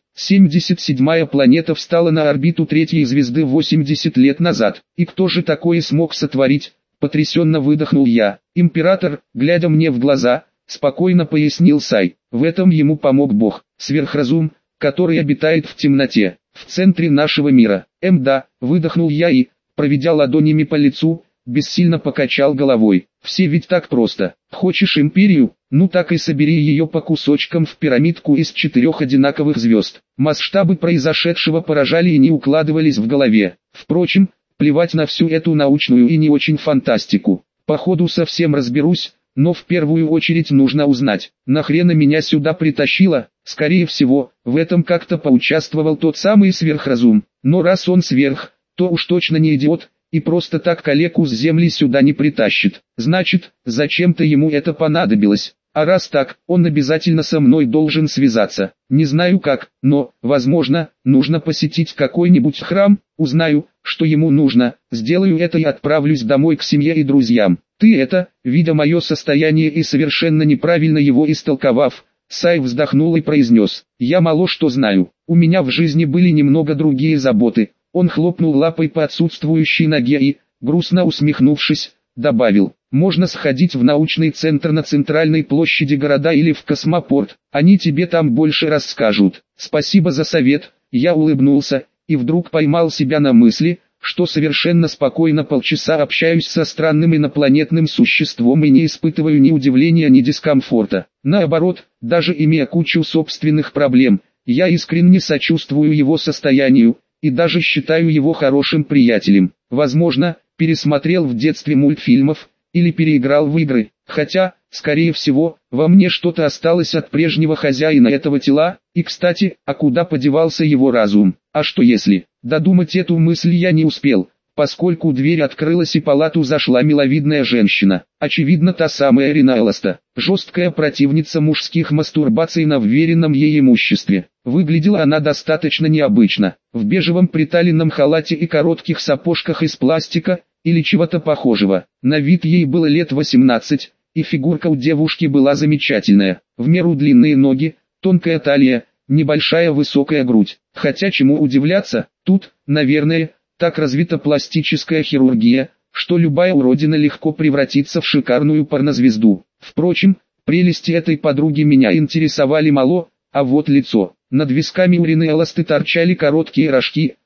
77-я планета встала на орбиту третьей звезды 80 лет назад. И кто же такое смог сотворить? Потрясенно выдохнул я. Император, глядя мне в глаза, спокойно пояснил Сай. В этом ему помог Бог, сверхразум, который обитает в темноте, в центре нашего мира. Да, выдохнул я и, проведя ладонями по лицу, бессильно покачал головой. Все ведь так просто. Хочешь империю? Ну так и собери ее по кусочкам в пирамидку из 4 одинаковых звезд. Масштабы произошедшего поражали и не укладывались в голове. Впрочем, плевать на всю эту научную и не очень фантастику. По ходу совсем разберусь, но в первую очередь нужно узнать, нахрена меня сюда притащило. Скорее всего, в этом как-то поучаствовал тот самый сверхразум. Но раз он сверх, то уж точно не идиот, и просто так калеку с земли сюда не притащит. Значит, зачем-то ему это понадобилось. А раз так, он обязательно со мной должен связаться. Не знаю как, но, возможно, нужно посетить какой-нибудь храм, узнаю, что ему нужно, сделаю это и отправлюсь домой к семье и друзьям. Ты это, видя мое состояние и совершенно неправильно его истолковав, Сай вздохнул и произнес: «Я мало что знаю, у меня в жизни были немного другие заботы». Он хлопнул лапой по отсутствующей ноге и, грустно усмехнувшись, добавил: «Можно сходить в научный центр на центральной площади города или в космопорт, они тебе там больше расскажут». Спасибо за совет, я улыбнулся, и вдруг поймал себя на мысли, что совершенно спокойно полчаса общаюсь со странным инопланетным существом и не испытываю ни удивления, ни дискомфорта. Наоборот, даже имея кучу собственных проблем, я искренне сочувствую его состоянию, и даже считаю его хорошим приятелем. Возможно, пересмотрел в детстве мультфильмов, или переиграл в игры, хотя, скорее всего, во мне что-то осталось от прежнего хозяина этого тела. И кстати, а куда подевался его разум? А что если? Додумать эту мысль я не успел, поскольку дверь открылась и в палату зашла миловидная женщина, очевидно та самая Ринаэласта, жесткая противница мужских мастурбаций на вверенном ей имуществе. Выглядела она достаточно необычно, в бежевом приталенном халате и коротких сапожках из пластика, или чего-то похожего. На вид ей было лет 18, и фигурка у девушки была замечательная, в меру длинные ноги, тонкая талия, небольшая высокая грудь. Хотя чему удивляться, тут, наверное, так развита пластическая хирургия, что любая уродина легко превратится в шикарную порнозвезду. Впрочем, прелести этой подруги меня интересовали мало, а вот лицо. Над висками у Ринаэласты торчали короткие рожки,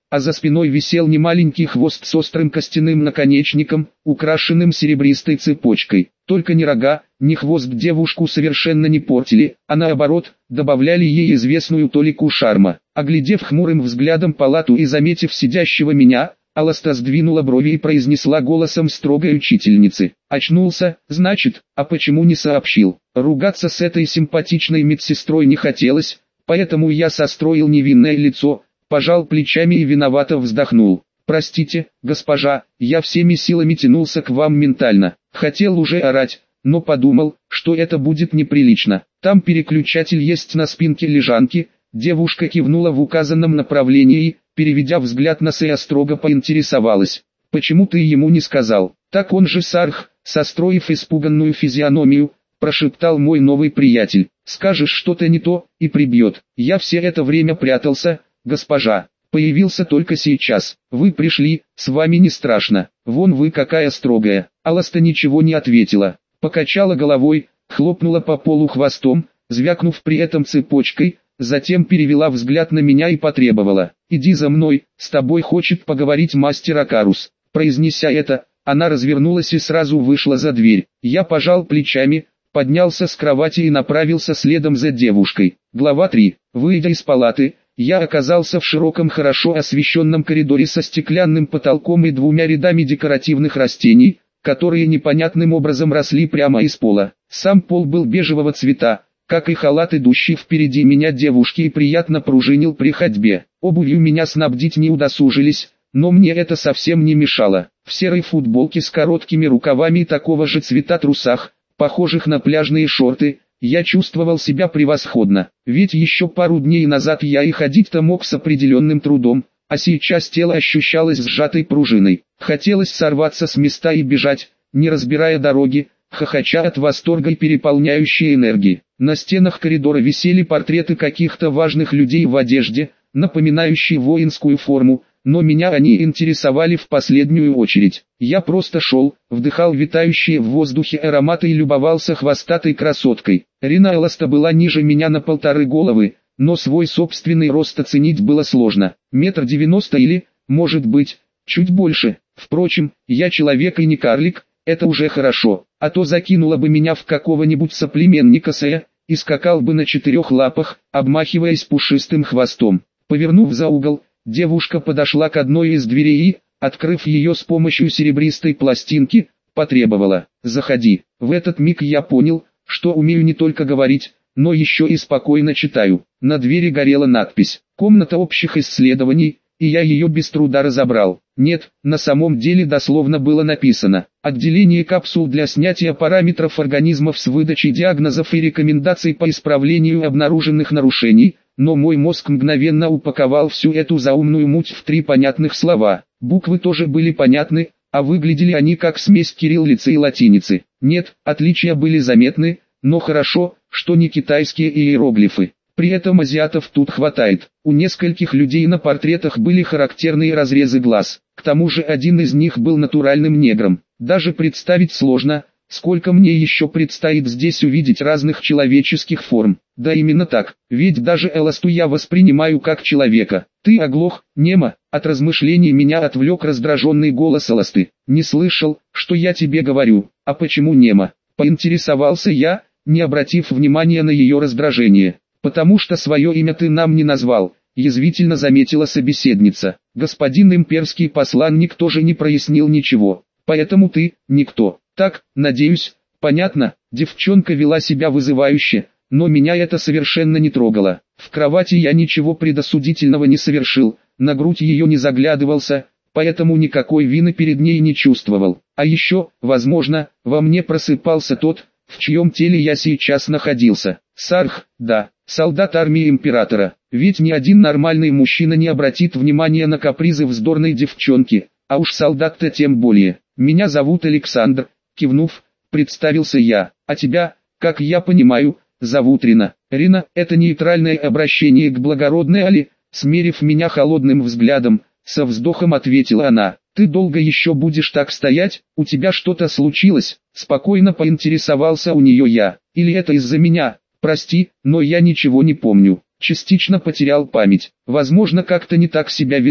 а за спиной висел немаленький хвост с острым костяным наконечником, украшенным серебристой цепочкой. Только ни рога, ни хвост девушку совершенно не портили, а наоборот, добавляли ей известную толику шарма. Оглядев хмурым взглядом палату и заметив сидящего меня, Аласта сдвинула брови и произнесла голосом строгой учительницы: «Очнулся, значит, а почему не сообщил?» Ругаться с этой симпатичной медсестрой не хотелось, поэтому я состроил невинное лицо, пожал плечами и виновато вздохнул. «Простите, госпожа, я всеми силами тянулся к вам ментально. Хотел уже орать, но подумал, что это будет неприлично. Там переключатель есть на спинке лежанки». Девушка кивнула в указанном направлении и, переведя взгляд на Сея, строго поинтересовалась: «Почему ты ему не сказал?» «Так он же Сарх», состроив испуганную физиономию, прошептал мой новый приятель. «Скажешь что-то не то, и прибьет. Я все это время прятался, госпожа. Появился только сейчас. Вы пришли, с вами не страшно. Вон вы какая строгая». Аласта ничего не ответила, покачала головой, хлопнула по полу хвостом, звякнув при этом цепочкой, затем перевела взгляд на меня и потребовала: «Иди за мной, с тобой хочет поговорить мастер Акарус». Произнеся это, она развернулась и сразу вышла за дверь. Я пожал плечами, поднялся с кровати и направился следом за девушкой. Глава 3. Выйдя из палаты, я оказался в широком хорошо освещенном коридоре со стеклянным потолком и двумя рядами декоративных растений, которые непонятным образом росли прямо из пола. Сам пол был бежевого цвета, как и халат идущий впереди меня девушки, и приятно пружинил при ходьбе. Обувью меня снабдить не удосужились, но мне это совсем не мешало. В серой футболке с короткими рукавами и такого же цвета трусах, похожих на пляжные шорты, я чувствовал себя превосходно. Ведь еще пару дней назад я и ходить-то мог с определенным трудом, а сейчас тело ощущалось сжатой пружиной. Хотелось сорваться с места и бежать, не разбирая дороги, хохоча от восторга и переполняющей энергии. На стенах коридора висели портреты каких-то важных людей в одежде, напоминающей воинскую форму, но меня они интересовали в последнюю очередь. Я просто шел, вдыхал витающие в воздухе ароматы и любовался хвостатой красоткой. Рина Аласта была ниже меня на 1,5 головы, но свой собственный рост оценить было сложно. 1,90 м или, может быть, чуть больше. Впрочем, я человек и не карлик, это уже хорошо, а то закинула бы меня в какого-нибудь соплеменника Сея, и скакал бы на 4 лапах, обмахиваясь пушистым хвостом. Повернув за угол, девушка подошла к одной из дверей и, открыв ее с помощью серебристой пластинки, потребовала: «Заходи». В этот миг я понял, что умею не только говорить, но еще и спокойно читаю. На двери горела надпись «Комната общих исследований», и я ее без труда разобрал. Нет, на самом деле дословно было написано: «Отделение капсул для снятия параметров организмов с выдачей диагнозов и рекомендаций по исправлению обнаруженных нарушений», но мой мозг мгновенно упаковал всю эту заумную муть в 3 понятных слова. Буквы тоже были понятны, а выглядели они как смесь кириллицы и латиницы. Нет, отличия были заметны, но хорошо, что не китайские иероглифы. При этом азиатов тут хватает. У нескольких людей на портретах были характерные разрезы глаз. К тому же один из них был натуральным негром. Даже представить сложно, сколько мне еще предстоит здесь увидеть разных человеческих форм. Да именно так, ведь даже Эласту я воспринимаю как человека. «Ты оглох, Нема?» От размышлений меня отвлек раздраженный голос Эласты. «Не слышал, что я тебе говорю?» «А почему Нема?» Поинтересовался я, не обратив внимания на ее раздражение. «Потому что свое имя ты нам не назвал», язвительно заметила собеседница. «Господин имперский посланник тоже не прояснил ничего, поэтому ты – никто. Так, надеюсь, понятно?» Девчонка вела себя вызывающе, но меня это совершенно не трогало. В кровати я ничего предосудительного не совершил, на грудь ее не заглядывался, поэтому никакой вины перед ней не чувствовал. А еще, возможно, во мне просыпался тот, в чьем теле я сейчас находился. Сарх, да, солдат армии императора. Ведь ни один нормальный мужчина не обратит внимания на капризы вздорной девчонки, а уж солдат-то тем более. «Меня зовут Александр», кивнув, представился я. «А тебя, как я понимаю, зовут Рина». «Рина» — это нейтральное обращение к благородной Али, смерив меня холодным взглядом, со вздохом ответила она. «Ты долго еще будешь так стоять? У тебя что-то случилось?» Спокойно поинтересовался у нее я. «Или это из-за меня? Прости, но я ничего не помню. Частично потерял память. Возможно, как-то не так себя веду,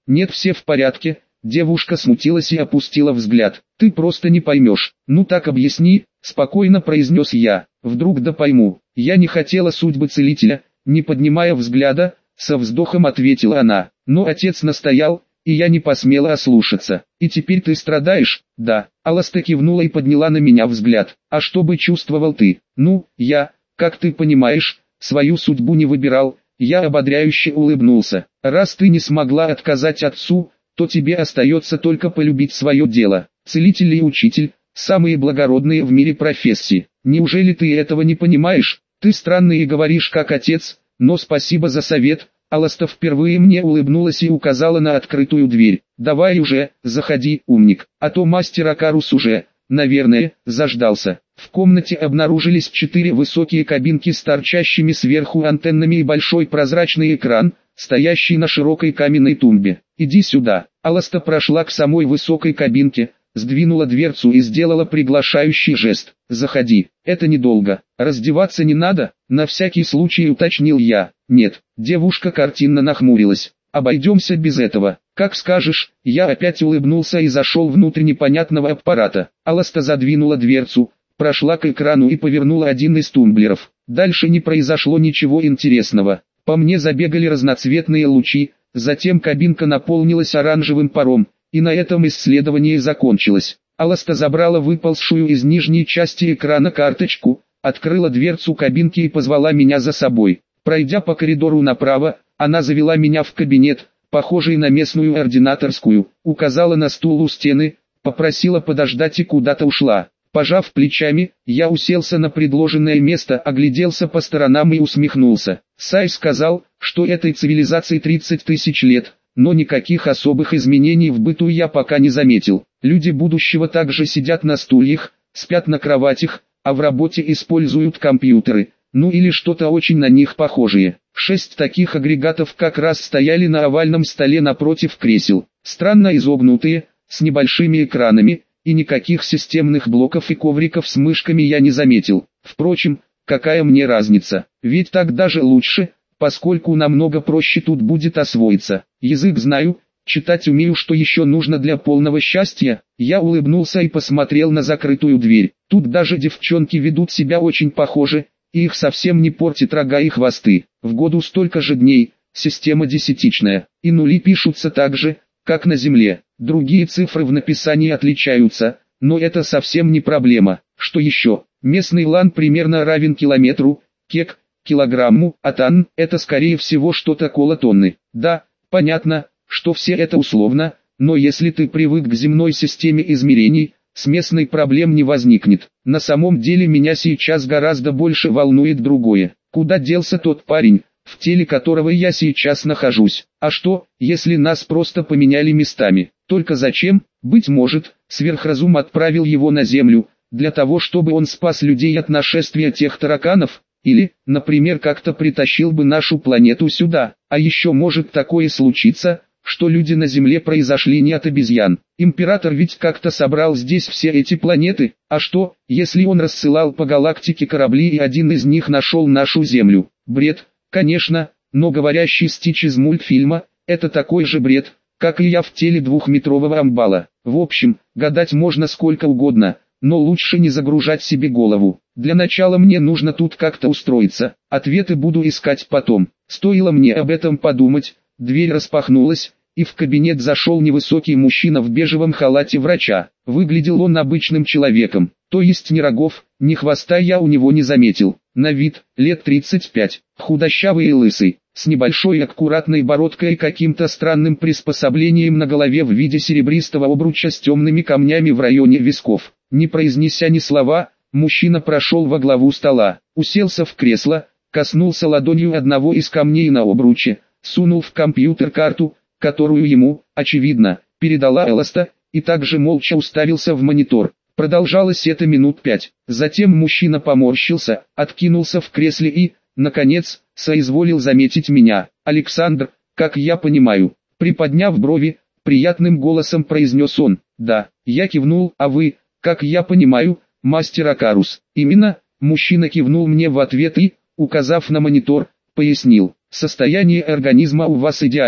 Нет, все в порядке. Девушка смутилась и опустила взгляд. Ты просто не поймешь. Ну так объясни, спокойно произнес я. Вдруг да пойму. Я не хотела судьбы целителя, не поднимая взгляда, со вздохом ответила она. Но отец настоял, и я не посмела ослушаться. И теперь ты страдаешь? Да. Аласта кивнула и подняла на меня взгляд. А что бы чувствовал ты? Ну, я, как ты понимаешь, свою судьбу не выбирал. Я ободряюще улыбнулся. Раз ты не смогла отказать отцу, то тебе остается только полюбить свое дело. Целитель и учитель – самые благородные в мире профессии. Неужели ты этого не понимаешь? Ты странный и говоришь как отец, но спасибо за совет. Аласта впервые мне улыбнулась и указала на открытую дверь. Давай уже, заходи, умник, а то мастер Акарус уже, наверное, заждался. В комнате обнаружились 4 высокие кабинки с торчащими сверху антеннами и большой прозрачный экран, стоящий на широкой каменной тумбе. «Иди сюда». Аласта прошла к самой высокой кабинке, сдвинула дверцу и сделала приглашающий жест. «Заходи, это недолго. Раздеваться не надо?» На всякий случай уточнил я. «Нет». Девушка картинно нахмурилась. «Обойдемся без этого». «Как скажешь». Я опять улыбнулся и зашел внутрь непонятного аппарата. Аласта задвинула дверцу, прошла к экрану и повернула один из тумблеров. Дальше не произошло ничего интересного. По мне забегали разноцветные лучи, затем кабинка наполнилась оранжевым паром, и на этом исследование закончилось. Аласта забрала выползшую из нижней части экрана карточку, открыла дверцу кабинки и позвала меня за собой. Пройдя по коридору направо, она завела меня в кабинет, похожий на местную ординаторскую, указала на стул у стены, попросила подождать и куда-то ушла. Пожав плечами, я уселся на предложенное место, огляделся по сторонам и усмехнулся. Сай сказал, что этой цивилизации 30 тысяч лет, но никаких особых изменений в быту я пока не заметил. Люди будущего также сидят на стульях, спят на кроватях, а в работе используют компьютеры, ну или что-то очень на них похожее. 6 таких агрегатов как раз стояли на овальном столе напротив кресел, странно изогнутые, с небольшими экранами, и никаких системных блоков и ковриков с мышками я не заметил. Впрочем, какая мне разница, ведь так даже лучше, поскольку намного проще тут будет освоиться. Язык знаю, читать умею, что еще нужно для полного счастья. Я улыбнулся и посмотрел на закрытую дверь. Тут даже девчонки ведут себя очень похоже, и их совсем не портит рога и хвосты. В году столько же дней, система десятичная, и нули пишутся так же, как на Земле. Другие цифры в написании отличаются, но это совсем не проблема. Что еще? Местный лан примерно равен километру, кек – килограмму, а тан – это скорее всего что-то около тонны. Да, понятно, что все это условно, но если ты привык к земной системе измерений, с местной проблем не возникнет. На самом деле меня сейчас гораздо больше волнует другое. Куда делся тот парень, в теле которого я сейчас нахожусь? А что, если нас просто поменяли местами? Только зачем? Быть может, сверхразум отправил его на Землю, для того чтобы он спас людей от нашествия тех тараканов, или, например, как-то притащил бы нашу планету сюда. А еще может такое случиться, что люди на Земле произошли не от обезьян. Император ведь как-то собрал здесь все эти планеты, а что, если он рассылал по галактике корабли и один из них нашел нашу Землю? Бред, конечно, но говорящий Стич из мультфильма – это такой же бред, как и я в теле двухметрового амбала. В общем, гадать можно сколько угодно, но лучше не загружать себе голову. Для начала мне нужно тут как-то устроиться, ответы буду искать потом. Стоило мне об этом подумать, дверь распахнулась, и в кабинет зашел невысокий мужчина в бежевом халате врача. Выглядел он обычным человеком, то есть ни рогов, ни хвоста я у него не заметил. На вид, лет 35, худощавый и лысый, с небольшой аккуратной бородкой и каким-то странным приспособлением на голове в виде серебристого обруча с темными камнями в районе висков. Не произнеся ни слова, мужчина прошел во главу стола, уселся в кресло, коснулся ладонью одного из камней на обруче, сунул в компьютер карту, которую ему, очевидно, передала Аласта, и также молча уставился в монитор. Продолжалось это минут 5. Затем мужчина поморщился, откинулся в кресле и, наконец, соизволил заметить меня. «Александр, как я понимаю». Приподняв брови, приятным голосом произнес он. «Да». Я кивнул. «А вы, как я понимаю, мастер Акарус?» «Именно». Мужчина кивнул мне в ответ и, указав на монитор, пояснил. «Состояние организма у вас идеальное.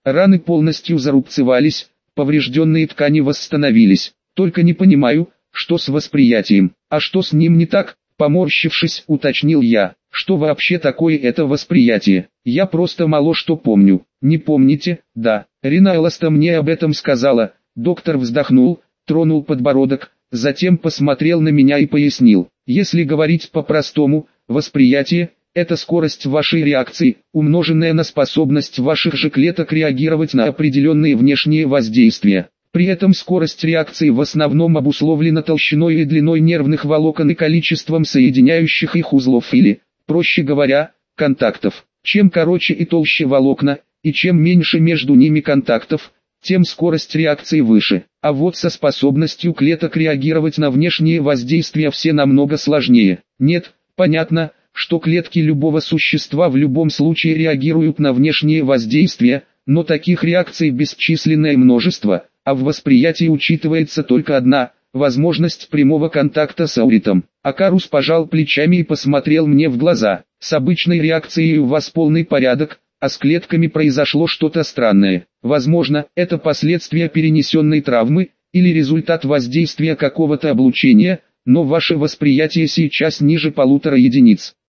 Раны полностью зарубцевались, поврежденные ткани восстановились. Только не понимаю, что с восприятием, а что с ним не так, поморщившись, уточнил я. Что вообще такое это восприятие? Я просто мало что помню. Не помните? Да. Рина Эласта мне об этом сказала. Доктор вздохнул, тронул подбородок, затем посмотрел на меня и пояснил. Если говорить по-простому, восприятие – это скорость вашей реакции, умноженная на способность ваших же клеток реагировать на определенные внешние воздействия. При этом скорость реакции в основном обусловлена толщиной и длиной нервных волокон и количеством соединяющих их узлов или, проще говоря, контактов. Чем короче и толще волокна, и чем меньше между ними контактов, тем скорость реакции выше. А вот со способностью клеток реагировать на внешние воздействия все намного сложнее. Нет, понятно, что клетки любого существа в любом случае реагируют на внешние воздействия, но таких реакций бесчисленное множество, а в восприятии учитывается только одна – возможность прямого контакта с ауритом. Акарус пожал плечами и посмотрел мне в глаза. С обычной реакцией у вас полный порядок, а с клетками произошло что-то странное. Возможно, это последствия перенесенной травмы, или результат воздействия какого-то облучения, но ваше восприятие сейчас ниже 1,5 единиц.